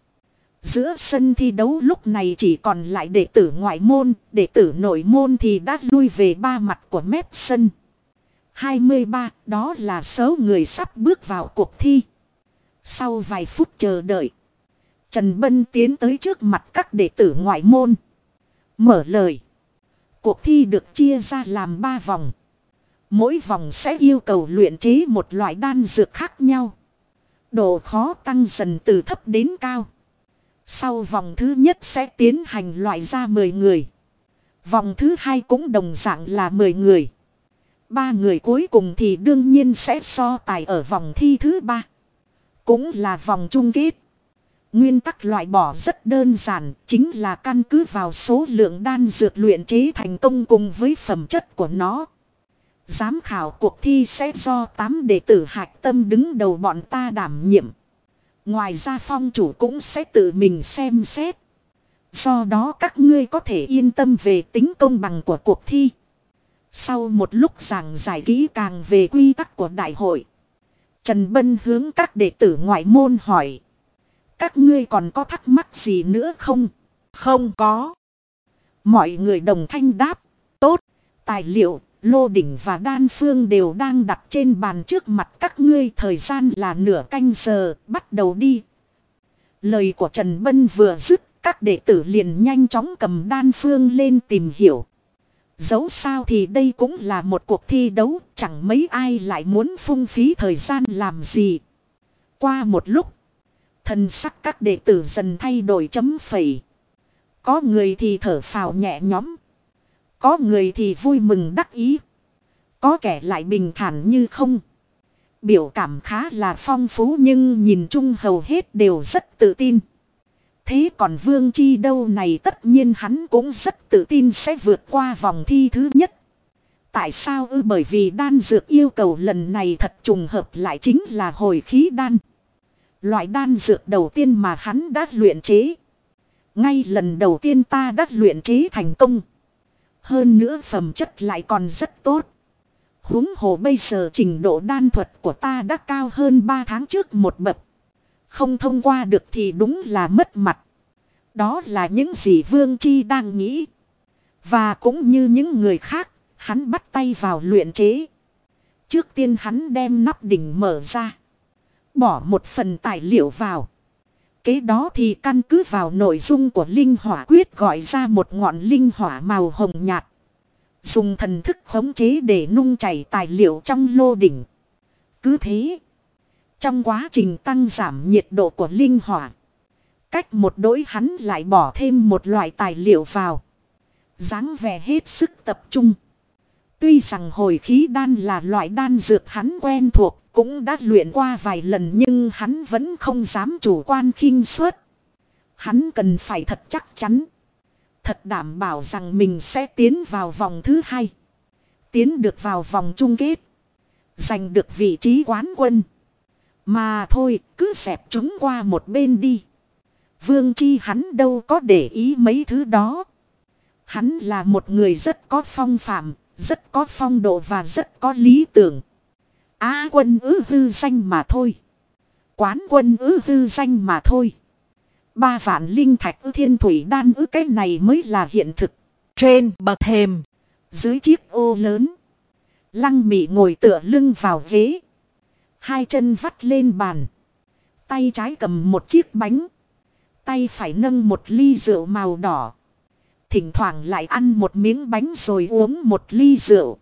Giữa sân thi đấu lúc này chỉ còn lại đệ tử ngoại môn, đệ tử nội môn thì đã lui về ba mặt của mép sân. hai mươi ba, đó là số người sắp bước vào cuộc thi. Sau vài phút chờ đợi, Trần Bân tiến tới trước mặt các đệ tử ngoại môn. Mở lời. Cuộc thi được chia ra làm ba vòng. Mỗi vòng sẽ yêu cầu luyện chế một loại đan dược khác nhau. Độ khó tăng dần từ thấp đến cao. Sau vòng thứ nhất sẽ tiến hành loại ra mười người. Vòng thứ hai cũng đồng dạng là mười người. Ba người cuối cùng thì đương nhiên sẽ so tài ở vòng thi thứ ba. Cũng là vòng chung kết. Nguyên tắc loại bỏ rất đơn giản, chính là căn cứ vào số lượng đan dược luyện chế thành công cùng với phẩm chất của nó. Giám khảo cuộc thi sẽ do tám đệ tử Hạc Tâm đứng đầu bọn ta đảm nhiệm. Ngoài ra phong chủ cũng sẽ tự mình xem xét. Do đó các ngươi có thể yên tâm về tính công bằng của cuộc thi. Sau một lúc giảng giải kỹ càng về quy tắc của đại hội, Trần Bân hướng các đệ tử ngoại môn hỏi. Các ngươi còn có thắc mắc gì nữa không? Không có. Mọi người đồng thanh đáp. Tốt, tài liệu, lô đỉnh và đan phương đều đang đặt trên bàn trước mặt các ngươi. Thời gian là nửa canh giờ, bắt đầu đi. Lời của Trần Bân vừa dứt, các đệ tử liền nhanh chóng cầm đan phương lên tìm hiểu. Dẫu sao thì đây cũng là một cuộc thi đấu, chẳng mấy ai lại muốn phung phí thời gian làm gì. Qua một lúc, thần sắc các đệ tử dần thay đổi chấm phẩy. Có người thì thở phào nhẹ nhõm. Có người thì vui mừng đắc ý. Có kẻ lại bình thản như không. Biểu cảm khá là phong phú nhưng nhìn chung hầu hết đều rất tự tin. Thế còn Vương Chi đâu này tất nhiên hắn cũng rất tự tin sẽ vượt qua vòng thi thứ nhất. Tại sao ư? Bởi vì đan dược yêu cầu lần này thật trùng hợp lại chính là hồi khí đan. Loại đan dược đầu tiên mà hắn đã luyện chế. Ngay lần đầu tiên ta đã luyện chế thành công. Hơn nữa phẩm chất lại còn rất tốt. Huống hồ bây giờ trình độ đan thuật của ta đã cao hơn ba tháng trước một bậc. Không thông qua được thì đúng là mất mặt. Đó là những gì Vương Chi đang nghĩ. Và cũng như những người khác, hắn bắt tay vào luyện chế. Trước tiên hắn đem nắp đỉnh mở ra. Bỏ một phần tài liệu vào. Kế đó thì căn cứ vào nội dung của linh hỏa quyết gọi ra một ngọn linh hỏa màu hồng nhạt. Dùng thần thức khống chế để nung chảy tài liệu trong lô đỉnh. Cứ thế. Trong quá trình tăng giảm nhiệt độ của linh hỏa. Cách một đỗi hắn lại bỏ thêm một loại tài liệu vào. Dáng vẻ hết sức tập trung. Tuy rằng hồi khí đan là loại đan dược hắn quen thuộc. Cũng đã luyện qua vài lần nhưng hắn vẫn không dám chủ quan khinh suất. Hắn cần phải thật chắc chắn. Thật đảm bảo rằng mình sẽ tiến vào vòng thứ hai. Tiến được vào vòng chung kết. Giành được vị trí quán quân. Mà thôi cứ xẹp chúng qua một bên đi. Vương Chi hắn đâu có để ý mấy thứ đó. Hắn là một người rất có phong phạm, rất có phong độ và rất có lý tưởng. Á quân ư hư danh mà thôi. Quán quân ư hư danh mà thôi. Ba vạn linh thạch ư thiên thủy đan ư cái này mới là hiện thực. Trên bậc thềm. Dưới chiếc ô lớn. Lăng Mị ngồi tựa lưng vào ghế. Hai chân vắt lên bàn. Tay trái cầm một chiếc bánh. Tay phải nâng một ly rượu màu đỏ. Thỉnh thoảng lại ăn một miếng bánh rồi uống một ly rượu.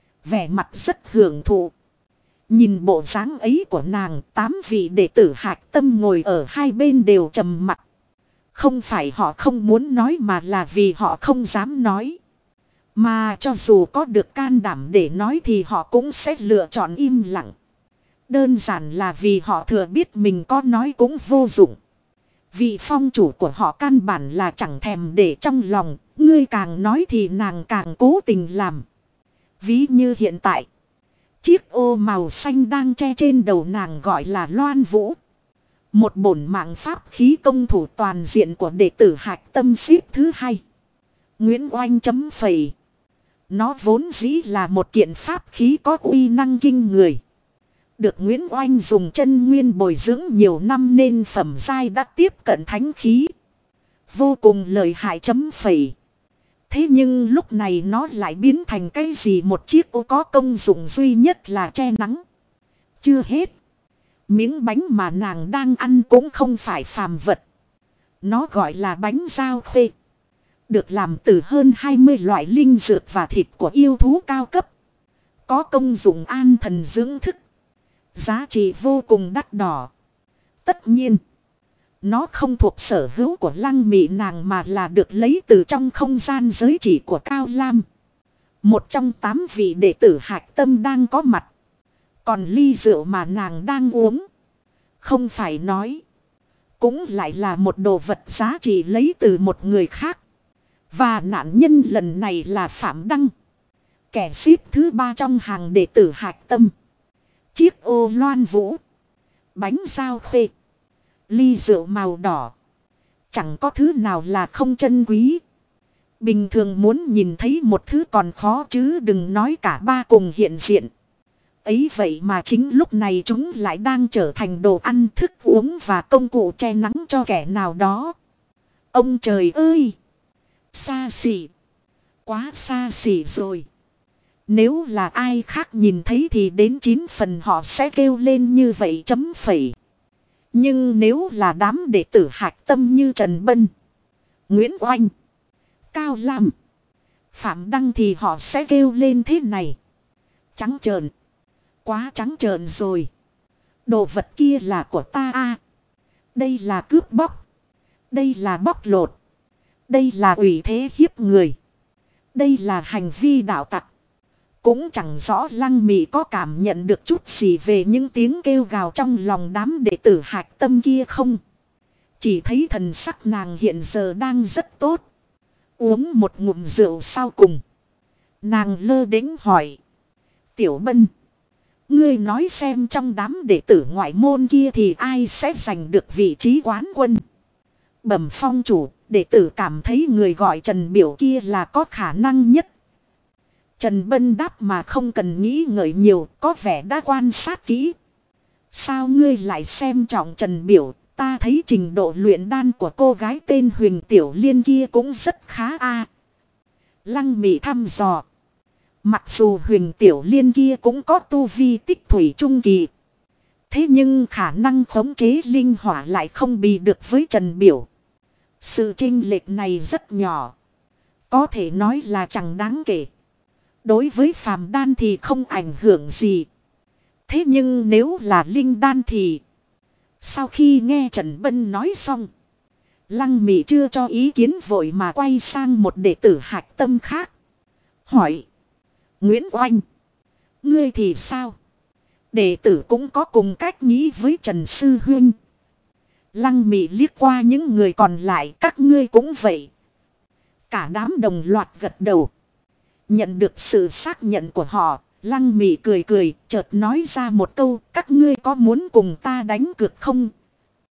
Vẻ mặt rất hưởng thụ. Nhìn bộ dáng ấy của nàng, tám vị đệ tử Hạc Tâm ngồi ở hai bên đều trầm mặc. Không phải họ không muốn nói mà là vì họ không dám nói. Mà cho dù có được can đảm để nói thì họ cũng sẽ lựa chọn im lặng. Đơn giản là vì họ thừa biết mình có nói cũng vô dụng. Vị phong chủ của họ căn bản là chẳng thèm để trong lòng, ngươi càng nói thì nàng càng cố tình làm. Ví như hiện tại. Chiếc ô màu xanh đang che trên đầu nàng gọi là Loan Vũ. Một bổn mạng pháp khí công thủ toàn diện của đệ tử Hạc Tâm xếp thứ hai. Nguyễn Oanh chấm phẩy. Nó vốn dĩ là một kiện pháp khí có uy năng kinh người. Được Nguyễn Oanh dùng chân nguyên bồi dưỡng nhiều năm nên phẩm giai đã tiếp cận thánh khí. Vô cùng lợi hại chấm phẩy. Thế nhưng lúc này nó lại biến thành cái gì một chiếc ô có công dụng duy nhất là che nắng. Chưa hết. Miếng bánh mà nàng đang ăn cũng không phải phàm vật. Nó gọi là bánh giao khê. Được làm từ hơn hai mươi loại linh dược và thịt của yêu thú cao cấp. Có công dụng an thần dưỡng thức. Giá trị vô cùng đắt đỏ. Tất nhiên. Nó không thuộc sở hữu của Lăng Mị nàng mà là được lấy từ trong không gian giới chỉ của Cao Lam. Một trong tám vị đệ tử Hạc Tâm đang có mặt. Còn ly rượu mà nàng đang uống. Không phải nói. Cũng lại là một đồ vật giá trị lấy từ một người khác. Và nạn nhân lần này là Phạm Đăng. Kẻ xếp thứ ba trong hàng đệ tử Hạc Tâm. Chiếc ô Loan Vũ. Bánh sao khê. Ly rượu màu đỏ. Chẳng có thứ nào là không chân quý. Bình thường muốn nhìn thấy một thứ còn khó chứ đừng nói cả ba cùng hiện diện. Ấy vậy mà chính lúc này chúng lại đang trở thành đồ ăn thức uống và công cụ che nắng cho kẻ nào đó. Ông trời ơi! Xa xỉ! Quá xa xỉ rồi! Nếu là ai khác nhìn thấy thì đến chín phần họ sẽ kêu lên như vậy chấm phẩy. Nhưng nếu là đám đệ tử Hạc Tâm như Trần Bân, Nguyễn Oanh, Cao Lam, Phạm Đăng thì họ sẽ kêu lên thế này. Trắng trợn. Quá trắng trợn rồi. Đồ vật kia là của ta a. Đây là cướp bóc. Đây là bóc lột. Đây là ủy thế hiếp người. đây là hành vi đạo tặc. Cũng chẳng rõ Lăng Mị có cảm nhận được chút gì về những tiếng kêu gào trong lòng đám đệ tử hạch tâm kia không. Chỉ thấy thần sắc nàng hiện giờ đang rất tốt. Uống một ngụm rượu sau cùng. Nàng lơ đễnh hỏi. Tiểu Bân. Ngươi nói xem trong đám đệ tử ngoại môn kia thì ai sẽ giành được vị trí quán quân. Bẩm phong chủ, đệ tử cảm thấy người gọi Trần Biểu kia là có khả năng nhất. Trần Bân đáp mà không cần nghĩ ngợi nhiều, có vẻ đã quan sát kỹ. Sao ngươi lại xem trọng Trần Biểu, ta thấy trình độ luyện đan của cô gái tên Huỳnh Tiểu Liên kia cũng rất khá a. Lăng Mị thăm dò. Mặc dù Huỳnh Tiểu Liên kia cũng có tu vi tích thủy trung kỳ. Thế nhưng khả năng khống chế linh hỏa lại không bị được với Trần Biểu. Sự chênh lệch này rất nhỏ. Có thể nói là chẳng đáng kể. Đối với phàm đan thì không ảnh hưởng gì. Thế nhưng nếu là linh đan thì... Sau khi nghe Trần Bân nói xong. Lăng Mị chưa cho ý kiến vội mà quay sang một đệ tử hạch tâm khác. Hỏi. Nguyễn Oanh. Ngươi thì sao? Đệ tử cũng có cùng cách nghĩ với Trần Sư Huynh. Lăng Mị liếc qua những người còn lại, các ngươi cũng vậy. Cả đám đồng loạt gật đầu. Nhận được sự xác nhận của họ, Lăng Mị cười cười, chợt nói ra một câu, các ngươi có muốn cùng ta đánh cược không?